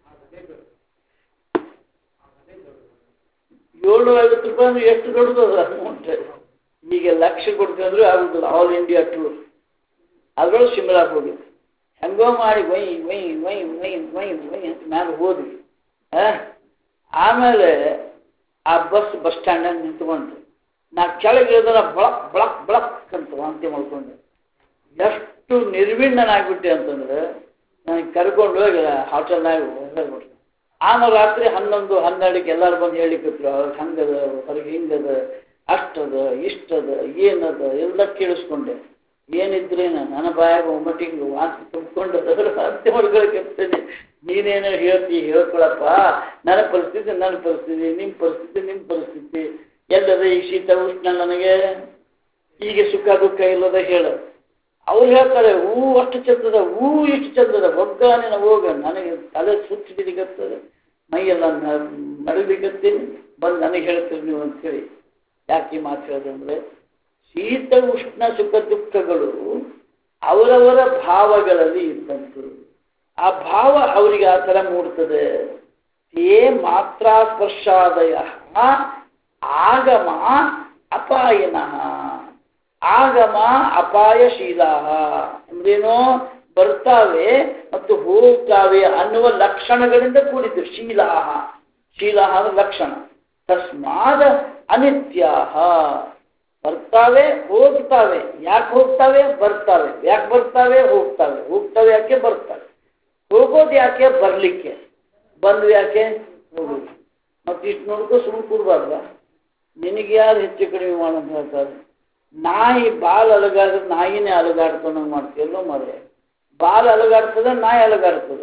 750 ರೂಪಾಯಿ ಅಂದ್ರೆ ಎಷ್ಟು ದೊಡ್ಡದ ಅಮೌಂಟ್. ಈಗ ಲಕ್ಷ ಕೊಡ್ಕೊಂಡ್ರು ಆಗುದಿಲ್ಲ. ಆಲ್ ಇಂಡಿಯಾ ಟೂರ್, ಅದ್ರೊಳಗೆ ಶಿಮ್ಲಾಗೆ ಹೋಗಿದ್ವಿ. ಹೆಂಗೋ ಮಾಡಿ ವೈ ಅಂತ ಮ್ಯಾಲೆ ಹೋದ್ವಿ. ಆಮೇಲೆ ಆ ಬಸ್ ಸ್ಟ್ಯಾಂಡಾಗ ನಿಂತ್ಕೊಂಡ್ರು. ನಾ ಕೆಳಗೆ ಇಳಿದ್ರೆ ಬಳಕ್ ಅಂತ ವಾಂತಿ ಮಾಡ್ಕೊಂಡೆ. ಎಷ್ಟು ನಿರ್ವಿಣ್ಣನಾಗ್ಬಿಟ್ಟೆ ಅಂತಂದ್ರೆ ನನಗೆ ಕರ್ಕೊಂಡು ಹೋಗಿ ಹೋಟೆಲ್ನಾಗ ಹೋಗ್ಬಿಟ್ರು. ಆಮೇಲೆ ರಾತ್ರಿ 11-12ಕ್ಕೆ ಎಲ್ಲರೂ ಬಂದು ಹೇಳಿಕೊಟ್ರು, ಅವ್ರಿಗೆ ಹಂಗದ, ಹೊರಗೆ ಹಿಂಗದ, ಅಷ್ಟದ ಇಷ್ಟದ ಏನದ ಎಲ್ಲ ಕೇಳಿಸ್ಕೊಂಡೆ. ಏನಿದ್ರೇನ ನನ್ನ ಬಾಯಾಗ ಒಮ್ಮಟಿಂಗ್ ವಾಂತಿ ತುಂಬಿಕೊಂಡು ವಾಂತಿ ಮಾಡ್ಕೊಳಕತ್ತೇನೆ. ನೀನೇನೋ ಹೇಳ್ಕೊಳಪ್ಪ, ನನ್ನ ಪರಿಸ್ಥಿತಿ, ನಿಮ್ಮ ಪರಿಸ್ಥಿತಿ ಎಲ್ಲದ. ಈ ಶೀತ ಉಷ್ಣ ನನಗೆ, ಈಗ ಸುಖ ದುಃಖ ಇಲ್ಲದ ಹೇಳ. ಅವ್ರು ಹೇಳ್ತಾರೆ, ಅಷ್ಟು ಚಂದದ, ಇಷ್ಟು ಚಂದದ, ಒಗ್ಗಾನಿನ ಹೋಗ. ನನಗೆ ತಲೆ ಸುತ್ತಿಡಿಗತ್ತದೆ, ಮೈಯೆಲ್ಲ ನಡಲಿಕತ್ತೀನಿ, ಬಂದು ನನಗೆ ಹೇಳ್ತೀರಿ ನೀವು ಅಂತೇಳಿ. ಯಾಕೆ ಮಾತು ಹೇಳೋದಂದ್ರೆ, ಶೀತ ಉಷ್ಣ ಸುಖ ದುಃಖಗಳು ಅವರವರ ಭಾವಗಳಲ್ಲಿ ಇದ್ದಂತು. ಆ ಭಾವ ಅವರಿಗೆ ಆ ಥರ ಮೂಡ್ತದೆ. ಏ ಮಾತ್ರ ಸ್ಪರ್ಶಾದಯ ಆಗಮ ಅಪಾಯನಃ. ಆಗಮ ಅಪಾಯಶೀಲಾ ಅಂದ್ರೇನೋ ಬರ್ತಾವೆ ಮತ್ತು ಹೋಗ್ತಾವೆ ಅನ್ನುವ ಲಕ್ಷಣಗಳಿಂದ ಕೂಡಿದ್ದು ಶೀಲಾಹ. ಶೀಲಾಹ ಅಂದ್ರೆ ಲಕ್ಷಣ. ತಸ್ಮಾದ ಅನಿತ್ಯಾಹ. ಬರ್ತಾವೆ ಹೋಗ್ತಾವೆ. ಯಾಕೆ ಹೋಗ್ತಾವೆ? ಬರ್ತಾವೆ. ಯಾಕೆ ಬರ್ತಾವೆ? ಹೋಗ್ತಾವೆ. ಹೋಗ್ತಾವೆ ಯಾಕೆ? ಬರ್ತಾವೆ. ಹೋಗೋದು ಯಾಕೆ ಬರ್ಲಿಕ್ಕೆ, ಬಂದು ಯಾಕೆ ಹೋಗೋದು. ಮತ್ತೆ ಇಷ್ಟು ನೋಡ್ಕೋ ಸುಮ್ಮನೆ ಕೂಡಬಾರ್ದ. ನಿನಗೆ ಯಾರು ಹೆಚ್ಚು ಕಡಿಮೆ ಮಾಡೋದು ಹೇಳ್ತಾರೆ. ನಾಯಿ ಬಾಲ್ ಅಲಗಾದ್ರೆ ನಾಯಿನೇ ಅಲಗಾಡ್ಕೊಂಡಂಗೆ ಮಾಡ್ತೀಯಲ್ಲೋ ಮರೆ. ಬಾಲ್ ಅಲಗಾಡ್ತದ, ನಾಯಿ ಅಲಗಾಡ್ತದ.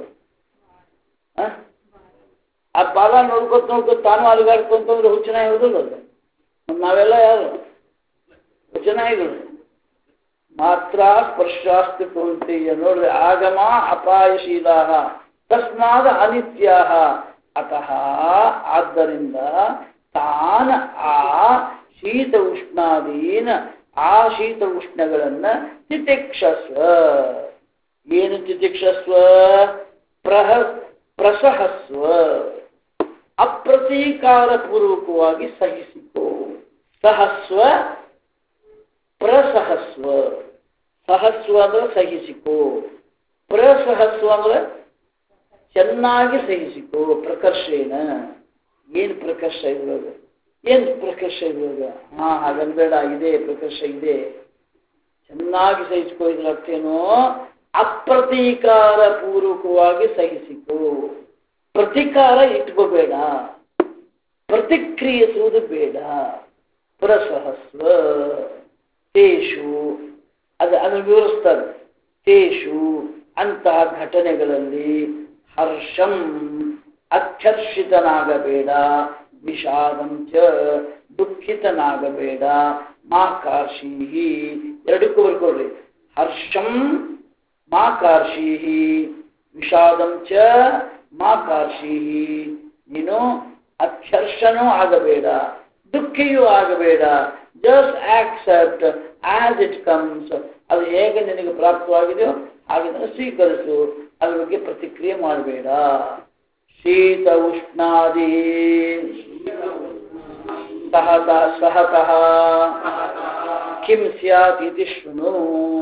ಆ ಬಾಲ ನೋಡ್ಕೊತ ತಾನು ಅಲಗಾಡ್ಕೊಂತಂದ್ರೆ ಹುಚ್ಚನಾಯಿ ಹೋದಲ್ಲ ಅದು. ನಾವೆಲ್ಲ ಯಾರು ಹುಚ್ಚನಾಯಿಗಳು. ಮಾತ್ರ ಸ್ಪರ್ಶಾಸ್ತಿ ಕೌಂತೆಯ ನೋಡ್ರಿ. ಆಗಮ ಅಪಾಯಶೀಲ ತಸ್ಮಾದ ಅನಿತ್ಯ ಅತಃ ಆದ್ದರಿಂದ ತಾನ ಆ ಶೀತ ಉಷ್ಣಾದೀನ ಆ ಶೀತ ಉಷ್ಣಗಳನ್ನ ತಿತಿಕ್ಷಸ್ವ. ಏನು ತಿತಿಕ್ಷಸ್ವ? ಪ್ರಸಹಸ್ವ. ಅಪ್ರತೀಕಾರ ಪೂರ್ವಕವಾಗಿ ಸಹಿಸಿಕೋ. ಸಹಸ್ವ ಪ್ರಸಹಸ್ವ. ಸಹಸ್ವ ಅಂದ್ರೆ ಸಹಿಸಿಕೋ, ಪ್ರಸಹಸ್ವ ಅಂದ್ರೆ ಚೆನ್ನಾಗಿ ಸಹಿಸಿಕೋ. ಪ್ರಕರ್ಷೇನ. ಏನು ಪ್ರಕರ್ಷ ಇದ್ರೊಳಗ? ಏನು ಪ್ರಕರ್ಷ ಇದ್ರೊಳಗ? ಹಾಗನ್ಬೇಡ, ಇದೆ ಪ್ರಕರ್ಷ ಇದೆ. ಚೆನ್ನಾಗಿ ಸಹಿಸಿಕೋ. ಇದ್ರ ಅರ್ಥ ಏನು? ಅಪ್ರತೀಕಾರ ಪೂರ್ವಕವಾಗಿ ಸಹಿಸಿಕೋ. ಪ್ರತಿಕಾರ ಇಟ್ಕೋಬೇಡ, ಪ್ರತಿಕ್ರಿಯಿಸುವುದು ಬೇಡ. ಪ್ರಸಹಸ್ವ. ತೇಷು ಅದನ್ನು ವಿವರಿಸ್ತಾರೆ. ತೇಷು ಅಂತಹ ಘಟನೆಗಳಲ್ಲಿ ಹರ್ಷಂ ಅತ್ಯರ್ಷಿತನಾಗಬೇಡ, ವಿಷಾದಂಚ ದುಃಖಿತನಾಗಬೇಡ. ಮಾಕಾರ್ಷೀಹಿ ಎರಡಕ್ಕೂ ಬರ್ಕೊಡ್ರಿ. ಹರ್ಷಂ ಮಾಕಾರ್ಷೀಹಿ ವಿಷಾದಂಚ ಮಾಕಾರ್ಷೀಹಿ. ನೀನು ಅತ್ಯರ್ಷನೂ ಆಗಬೇಡ, ದುಃಖಿಯೂ ಆಗಬೇಡ. Just accept as it comes. ಅದು ಹೇಗೆ ನಿನಗೆ ಪ್ರಾಪ್ತವಾಗಿದೆಯೋ ಹಾಗೆ ಸ್ವೀಕರಿಸು. ಅದ್ರ ಬಗ್ಗೆ ಪ್ರತಿಕ್ರಿಯೆ ಮಾಡಬೇಡ. ಶೀತ ಉಷ್ಣಾದಿ ಸಹತಃ ಕಿಂ ಸ್ಯಾತ್ ಇತಿ ಶೃಣು.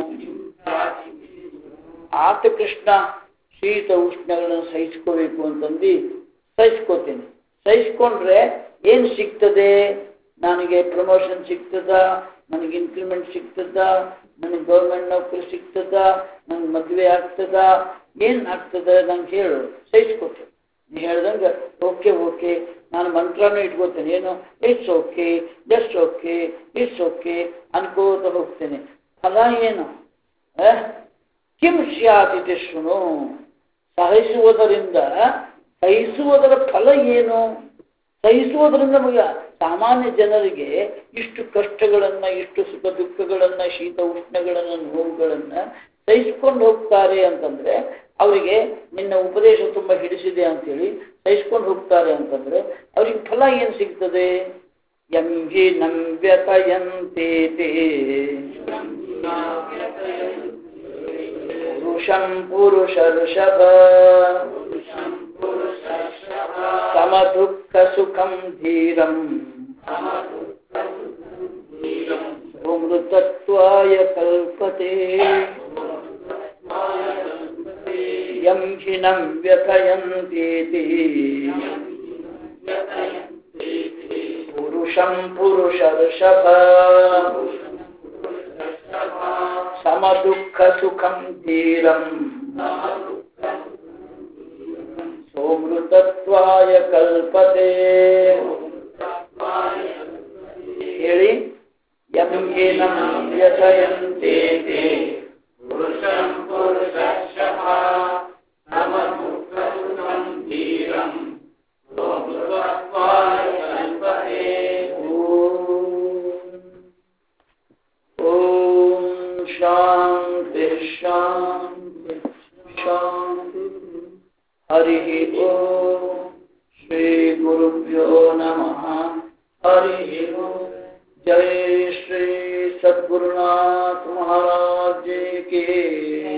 ಆತ ಕೃಷ್ಣ ಶೀತ ಉಷ್ಣಗಳನ್ನು ಸಹಿಸ್ಕೋಬೇಕು ಅಂತಂದು ಸಹಿಸ್ಕೋತೀನಿ. ಸಹಿಸ್ಕೊಂಡ್ರೆ ಏನು ಸಿಗ್ತದೆ? ನನಗೆ ಪ್ರಮೋಷನ್ ಸಿಗ್ತದ, ನನಗೆ ಇನ್ಕ್ರಿಮೆಂಟ್ ಸಿಗ್ತದ, ನನಗೆ ಗೌರ್ಮೆಂಟ್ ನೌಕರಿ ಸಿಗ್ತದ, ನನಗೆ ಮದುವೆ ಆಗ್ತದ, ಏನು ಆಗ್ತದೆ ನಂಗೆ ಹೇಳು. ಸಹಿಸ್ಕೋತೀನಿ. ನೀ ಹೇಳ್ದಂಗೆ ಓಕೆ ಓಕೆ ನಾನು ಮಂತ್ರನೂ ಇಟ್ಕೋತೇನೆ. ಏನು it's okay, just okay, it's okay ಅನ್ಕೋತ ಹೋಗ್ತೇನೆ. ಫಲ ಏನು? ಕಿಂ ಸ್ಯಾತ್ ಇತಿ ಶೃಣು. ಸಹಿಸುವುದರ ಫಲ ಏನು? ಸಹಿಸುವುದರಿಂದ ನಮಗೆ ಸಾಮಾನ್ಯ ಜನರಿಗೆ ಇಷ್ಟು ಕಷ್ಟಗಳನ್ನ, ಇಷ್ಟು ಸುಖ ದುಃಖಗಳನ್ನ, ಶೀತ ಉಷ್ಣಗಳನ್ನ, ನೋವುಗಳನ್ನ ಸಹಿಸ್ಕೊಂಡು ಹೋಗ್ತಾರೆ ಅಂತಂದ್ರೆ ಅವರಿಗೆ ನಿನ್ನ ಉಪದೇಶ ತುಂಬಾ ಹಿಡಿಸಿದೆ ಅಂತೇಳಿ ಸಹಿಸ್ಕೊಂಡು ಹೋಗ್ತಾರೆ ಅಂತಂದ್ರೆ ಅವ್ರಿಗೆ ಫಲ ಏನು ಸಿಗ್ತದೆ? ಯಂಹಿ ನಂವ್ಯತಯಂತೆ ಪುರುಷಂ ಪುರುಷರ್ಷಭ ಸಮದುಃಖ ಸುಖಂ ಧೀರಂ ಅಮೃತತ್ವಾಯ ಕಲ್ಪತೆ. ಯಂ ಹಿನಂ ವ್ಯಥಯಂತೀತಿ ಪುರುಷಂ ಪುರುಷರ್ಷಭ ಸಮದುಃಖ ಸುಖಂ ಧೀರಂ ಸೋಮೃತತ್ವಾಯ ಕಲ್ಪತೆ. ಹೇಳಿ. ಯಂ ಹಿನಂ ವ್ಯಥಯಂತೀತಿ ಪುರುಷಂ ಪುರುಷರ್ಷಭ ಸಮದುಃಖ ಸುಖಂ ಧೀರಂ ಸೋಮೃತತ್ವಾಯ ಕಲ್ಪತೆ. ಓಂ ಶಾಂತಿ ಶಾಂತಿ ಶಾಂತಿ. ಹರಿ ಓಂ. ಶ್ರೀ ಗುರುಭ್ಯೋ ನಮಃ. ಹರಿ ಓಂ. जय श्री सद्गुरुनाथ महाराज की।